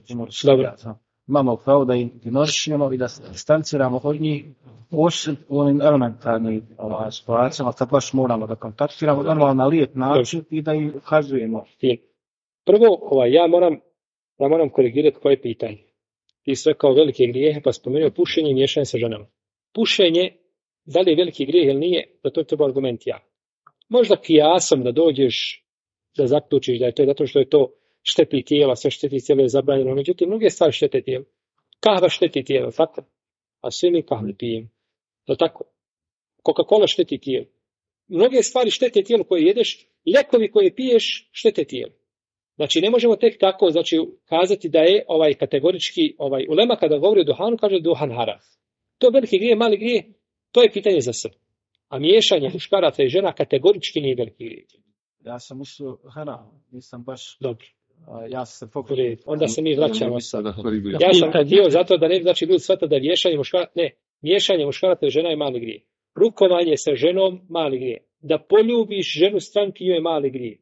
Imamo pravo da ih ignorišemo i da se distanciramo od njih osim u onim elementarnim situacijama, kad baš moramo da kontaktiramo normalno na lijep način i da im ukazujemo. Prvo, ja moram korigirati koje pitanje. Ti sve kao velike grijehe, pa spomenuo pušenje i miješanje sa ženama. Pušenje, da li je veliki grijeh ili nije, da to treba argument ja. Možda kijasom da dođeš, da zaključiš da je to zato što je to šteti tijela, sve šteti tijelo je zabranjeno. Međutim, mnoge stvari štete tijelo. Kahva šteti tijelo, tako? A svi mi kahvu pijemo. To tako? Coca-Cola šteti tijelo. Mnoge stvari štete tijelo koje jedeš, lijekovi koje piješ štete tijelo. Znači, ne možemo tek tako kazati da je kategorički, ulema kada govori o duhanu, kaže duhan haram. To je veliki grijeh, mali grijeh, to je pitanje za sebe. A miješanje muškaraca i žena kategorički nije veliki grijeh. Ja sam mislio haram, nisam baš... Dobro. Ja sam se pokorio. Onda se mi vraćamo. Ja sam htio zato da ne bi ljudi shvatili da miješanje muškaraca i žena je mali grijeh. Rukovanje sa ženom, mali grijeh. Da poljubiš ženu strankinju je mali grijeh.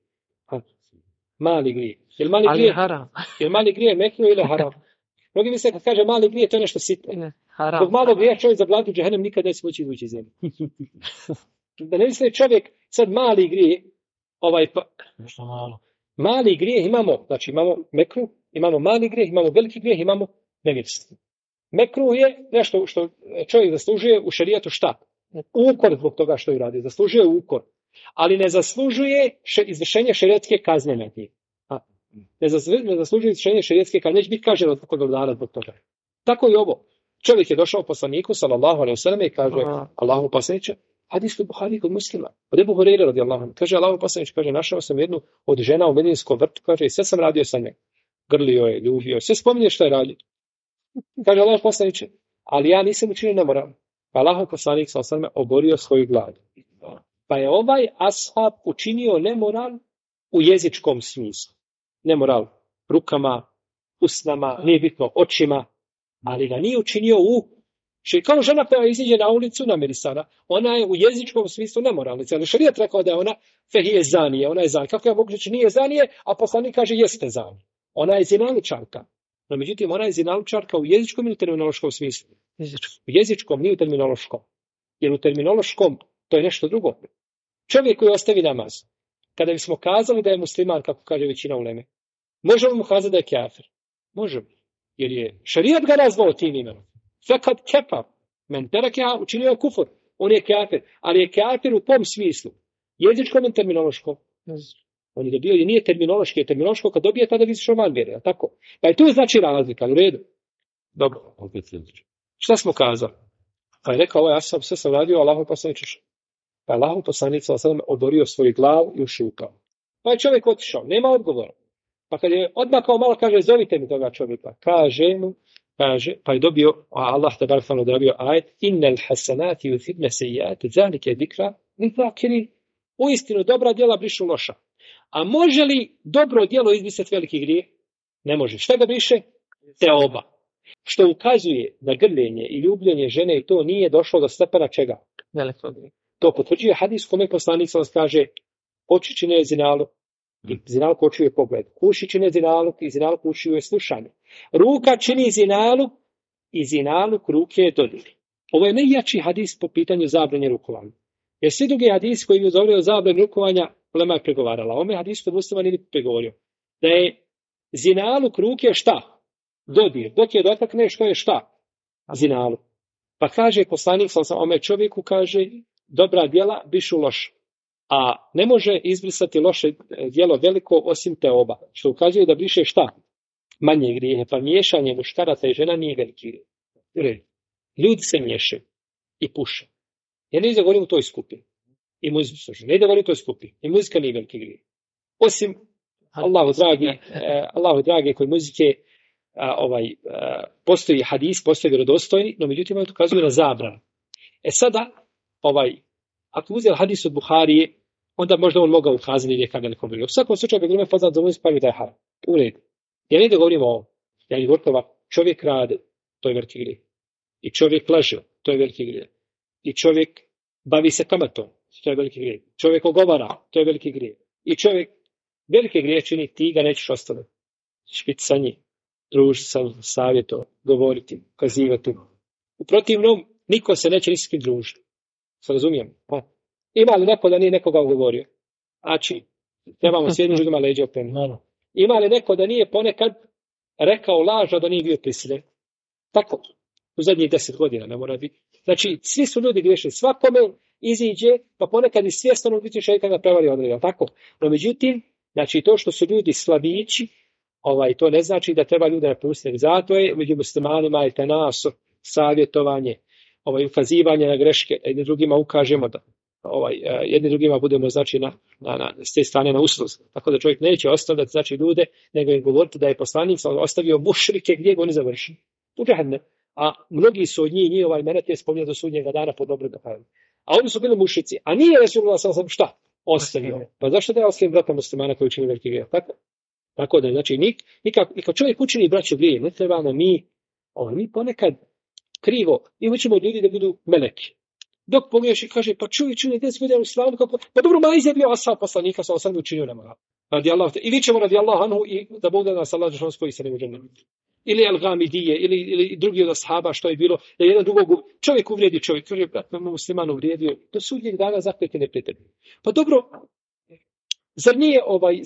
Mali grijeh. Jel mali grijeh mekno ili haram? Mnogi misle kad kaže mali grijeh, to je nešto sitno. Zbog malog grijeha čovjek zablati u džehennem nikad neće moći izvući iz zemlje. Da ne misle čovjek sad mali grijeh, Nešto malo. Mali grijeh imamo, znači imamo mekru, imamo mali grijeh, imamo veliki grijeh, imamo nevjerstvo. Mekru je nešto što čovjek zaslužuje u šerijatu šta? Ukor zbog toga što je radi, zaslužuje ukor. Ali ne zaslužuje izvršenje šerijatske kazne na njih. Ne zaslužuje izvršenje šerijatske kazne, neće biti kažnjen od nekog dana zbog toga. Tako i ovo. Čovjek je došao poslaniku, sallallahu alejhi ve selleme, i kaže, Allahu poslaniče, hadis u Buhari kod Muslima, od Ebu Hurajre radijallahu anhu, kaže Allahu poslaniče, kaže, našao sam jednu od žena u medinskom vrtu, kaže, i sve sam radio sa njom. Grlio je, ljubio, sve spominje što je radio. Kaže Allahu poslaniče, ali ja nisam učinio nemoral. Pa Allahu poslanik sallallahu alejhi ve selleme oborio svoju glavu. Pa je ovaj ashab učinio nemoral u jezičkom smislu. Nemoral rukama, usnama, nije bitno očima, ali ga nije učinio u Kao žena koja iziđe na ulicu namirisana, ona je u jezičkom smislu nemoralnica. Ali šerijat rekao da je ona fehije zanije, ona je zanije. Kako ja mogu reći nije zanije, a poslanik kaže jeste zanije. Ona je zinalučarka. No, međutim, ona je zinalučarka u jezičkom ili terminološkom smislu? U jezičkom, nije u terminološkom. Jer u terminološkom to je nešto drugo. Čovjek koji ostavi namaz, kada bismo kazali da je musliman, kako kaže većina uleme, možemo mu kazati da je kafir? Možemo. Jer je šerijat ga nazvao tim imenom. Fekad kefa, men terekeha, učinio je kufur. On je kafir, ali je kafir u tom smislu. Jezičkom i terminološkom. On je dobio, nije terminološki, je terminološko, kad dobije tada visiš oman vjere, tako? Pa je tu znači razlika, u redu. Dobro. Šta smo kazali? Pa je rekao, ja sam sve sam radio, Allahov poslanik. Pa je Allahov poslanik sam oborio svoju glavu i ušukao. Pa je čovjek otišao, nema odgovora. Pa kad je odmakao malo, kaže, zovite mi toga čovjeka. Kaže, pa je dobio, a Allah te bar sam odravio ajet, innel hasanati yudhibne sejjate, zalike dikra, nizakirin. Uistinu, dobra djela brišu loša. A može li dobro djelo izbrisati veliki grijeh? Ne može. Šta ga briše? Teoba. Što ukazuje da grljenje i ljubljenje žene i to nije došlo do stepena čega? Velikog grijeha. To potvrđuje hadis kome poslanik sam kaže, oči čine zinaluk, zinaluk očiju je pogled, uši čine zinaluk i zinaluk ušiju je slušanje. Ruka čini zinaluk i zinaluk ruke je dodir. Ovo je najjači hadis po pitanju zabranje rukovanja. Jer svi drugi hadisi koji bi govorio o zabrani rukovanja, ulema je pregovarala. Ome hadis kod muslima nije pregovorio. Da je zinaluk ruke šta? Dodir. Dok je dotakne što je šta? Zinaluk. Pa kaže poslanik sam ome čovjeku kaže dobra djela bišu loša. A ne može izbrisati loše djelo veliko osim teoba. Što ukazuje da briše šta? Manje grijehe. Pa miješanje muškaraca i žena nije veliki grijeh. Ljudi se miješaju i puše. Ja ne govorim u toj skupini. I muziku ne govorim u toj skupini. I muzika nije veliki grijeh. Osim Allahu dragi koji muzike postoji hadis, postoji vjerodostojni, no međutim on ukazuje na zabranu. Sada ako uzeli hadis od Buharije, onda možda on mogao ukazati neka velikom grijeh. U svakom slučaju bi glumio poznat za muziku pa da je haram. U redu. Ja ne govorim o ovom. Ja ne govorim čovjek rade, to je veliki grijeh. I čovjek laže, to je veliki grijeh. I čovjek bavi se kamatom, to je veliki grijeh. Čovjek ogovara, to je veliki grijeh. I čovjek velike grijehe čini, ti ga nećeš ostaviti. Špiti sa njim, družiti sa savjetom, govoriti, ukazivati. U protivnom, niko se neće ni s kim družiti. Se razumijem? Ima li neko da nije nekoga ugovorio? Znači, trebamo s jednim ljudima leđe okrenuti. Ima li neko da nije ponekad rekao laža da nije bio prisiljen? Tako. U zadnjih 10 godina ne mora biti. Znači, svi su ljudi griješni. Svakome iziđe, pa ponekad i svjesno biti šeitan da prevari odredio. Tako. No, međutim, znači to što su ljudi slabići, to ne znači da treba ljude napustiti. Zato je među muslimanima je tenaso, savjetovanje, ukazivanje na greške, jedni drugima ukažemo da jedni drugima budemo znači s te strane na usluzi. Tako da čovjek neće ostavljati znači ljude, nego im govoriti da je poslanik ostavio mušrike gdje oni završi. U džehennem. A mnogi su od njih menet je spominjao do sudnjega dana po dobro da kažem. A oni su bili mušici. A nije Resulullah sam šta? Ostavio. Pa zašto da je ostavim brata muslimana koji učini veliki grijeh? Tako da, znači, nikako čovjek učini braću grijeh, ne trebamo mi ponekad krivo, i hoćemo od ljudi da budu meleki. Dok pogledaš i kaže, pa čuj, 10 godina u islamu, pa dobro, ma izjavio asal poslanika, sam učinio nema. I vi ćemo radi Allah anhu i da Bog da nas Allah žešan spoji sa nemođenom. Ili Al-Gamidije, ili drugi od ashaba, što je bilo, da jedan drugog čovjek uvrijedi čovjek, musliman uvrijedio, do sudnjeg dana zakleti neprijatelj. Pa dobro, zar nije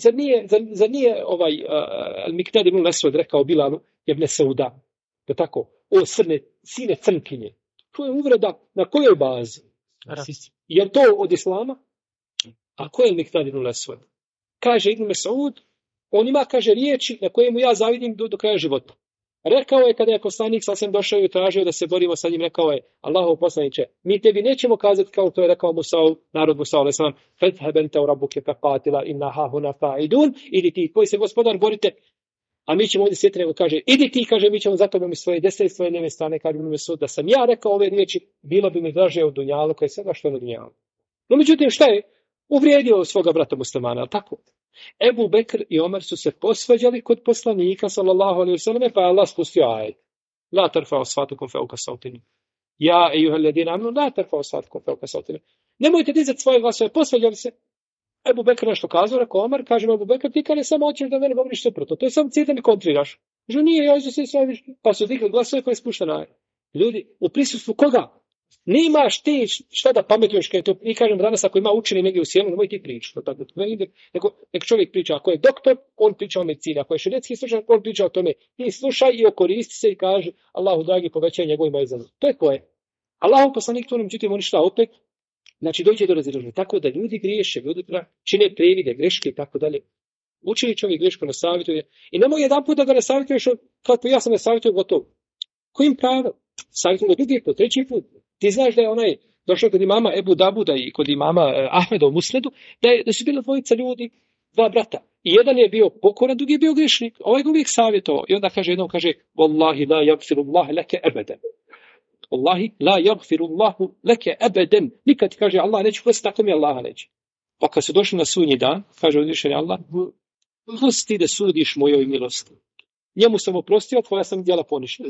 Al-Miqdad ibn Aswad rekao Bilalu, ibn Sauda, da tako, sine crnkinje. To je uvreda na kojoj bazi? Je to od islama? A ko je Al-Miqdad ibn Aswad? Kaže Ibn Mas'ud, on ima, kaže, riječi na kojemu ja zavidim do kraja života. Rekao je kada je poslanik sasvim došao i tražio da se borimo sa njim, rekao je, Allahov poslaniče, mi tebi nećemo kazati kao to je rekao narod Musa a.s. Fetheb ente u rabbuke faqatila inna hahuna fa'idun, idi ti, koji se gospodar borite, a mi ćemo ovdje sjetiti, nego kaže, idi ti, kaže, mi ćemo zato mi svoje desne i svoje lijeve strane, kaže Ibn Mas'ud, da sam ja rekao ove riječi, bilo bi mi draže od dunjaluka i svega što je na dunjaluku. No međutim, šta je? Uvrijedio svoga brata muslimana, ali tako? Ebu Bekr i Omer su se posvađali kod poslanika, sallallahu alejhi ve selleme, pa je Allah spustio ajet. La tarfa'u asvatukum fawqa sawti Ja, ejuhalladina amanu, la tarfa'u aswatakum fawqa sawti. Nemojte dizati svoje glasove, posvađali se. Ebu Bekr nešto kazao, rekao Omar, kaže Ebu Bekr, ti kada samo hoćeš da mene govoriš suprotno, to je samo cilj da mi kontriraš. Že nije, ja se sve viš, pa su dikli glasove koje spušta na ljudi, u prisustvu koga? Nimaš ti šta da pametuješ, kada to, i kažem danas, ako ima učeni negdje u sjelu, nemoj ti pričati. Nek čovjek priča, ako je doktor, on priča o medicini, ako je šeretski slušaj, on priča o tome. Ti slušaj i okoristi se i kaže, Allahu dragi, povećaj njegov moj zadu. To je tvoje. Allahu poslanik to ne međutim, oni šta opet, znači dođe do razilaženja. Tako da ljudi griješe, ljudi čine previde, greške i tako dalje. Učini čovjek grešku na savjetuje. I nemoj jedan put da ga ne savjetuješ, kako ja sam ne savjetujem, gotovo. Kojim pravom? Savjetujem ga drugi put, treći put. Ti znaš da je onaj došao kod imama Ebu Dabuda i kod imama Ahmeda u Musnedu, da su bila dvojica ljudi, dva brata. I jedan je bio pokoran, drugi je bio grešnik. Ovaj ga uvijek savjetovao. I onda kaže, jednom kaže, Wallahi la yagfirullah leke ebeden. Wallahi la yagfirullahu leke ebeden. Nikad ti kaže, Allah neće prostiti, tako mi Allaha neće. Pa kad su došli na sudnji dan, kaže uzvišeni Allah, pusti da sudiš mojoj milosti. Njemu sam oprostio, tvoja sam djela poništio.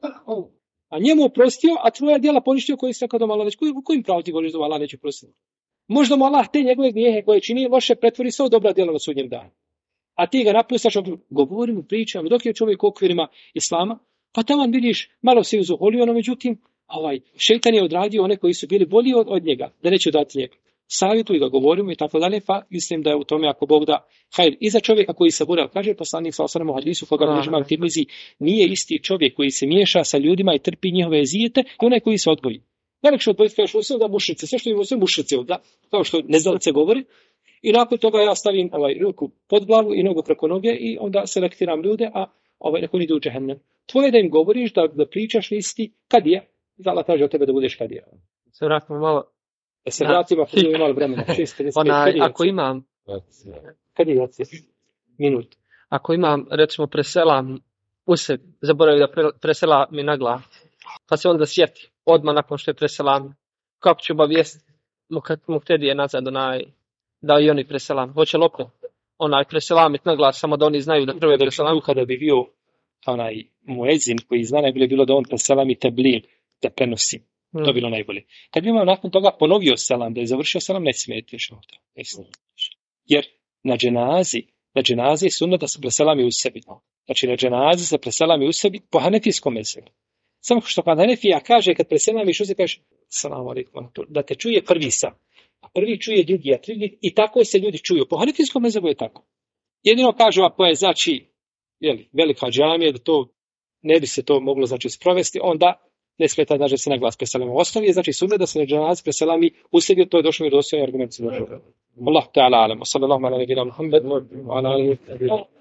A njemu oprostio, a tvoja djela poništio koji se kada Allah neće. Kojim pravom ti govoriš da Allah neće prostiti? Možda mu Allah te njegove grijehe koje čini loše pretvori sve u dobra djela na sudnjem danu. A ti ga napustaš, govorimo, pričamo, dok je čovjek u okvirima Islama, pa tamo vidiš, malo se uzuholio, no međutim, šejtan je odradio one koji su bili bolji od njega, da neće dati njega. Savjetuj ga, govorimo i tako dalje, pa mislim da je u tome ako Bog da hajr. I za čovjeka koji se bura, kaže poslanik sa osanem u hadisu, koga bližima u Tirmizi, nije isti čovjek koji se miješa sa ljudima i trpi njihove ezijete i onaj koji se odboji. Najlakše odbojiti kažeš u sve da mušrice, sve što imamo sve mušrice, da, kao što neznalice govori. I nakon toga ja stavim ruku pod glavu i nogu preko noge i onda selektiram ljude, a neko idu u džehennem. Tvoje da im govoriš, da pričaš isti kad je, da Allah traži od tebe da budeš kad je. Se vratimo malo. Da se vratimo, ako imamo malo vremena. Ako imam... Kad je minut? Ako imam, recimo, preselam u sebi, zaboravim da presela mi na glavu, pa se onda sjeti, odmah nakon što je preselam, kako ću obavijestiti muktedije nazad da i oni preselam. Hoće li opet preselamiti na glas, samo da oni znaju da treba preselam. Kada bi bio onaj muezin koji zna, najbolje bilo da on preselami teblil, da prenosi. To je bilo najbolje. Kad bi imao nakon toga ponovio selam, da je završio selam, ne smijeti još ovdje. Jer na dženazi je sunnet da se preselami u sebi. Znači na dženazi se preselami u sebi po hanefijskom mesebu. Samo što kad Hanefija kaže, kad preselamiš u sebi, kaže selam alejkum, da te čuje prvi sam. A prvi čuje drugi, a treći, i tako se ljudi čuju. Po hanefijskom mesebu je tako. Jedino kažu, ako je znači velika džamija, da to ne bi se to moglo znači sprovesti, onda ne smeta da se na glas preselama. Osnovi je znači sunnet da se na dženazi preselami u sebi, to je došlo i dostojan argument. Allah ta'ala alam. Sallallahu ala nabina Muhammed wa ala alihi.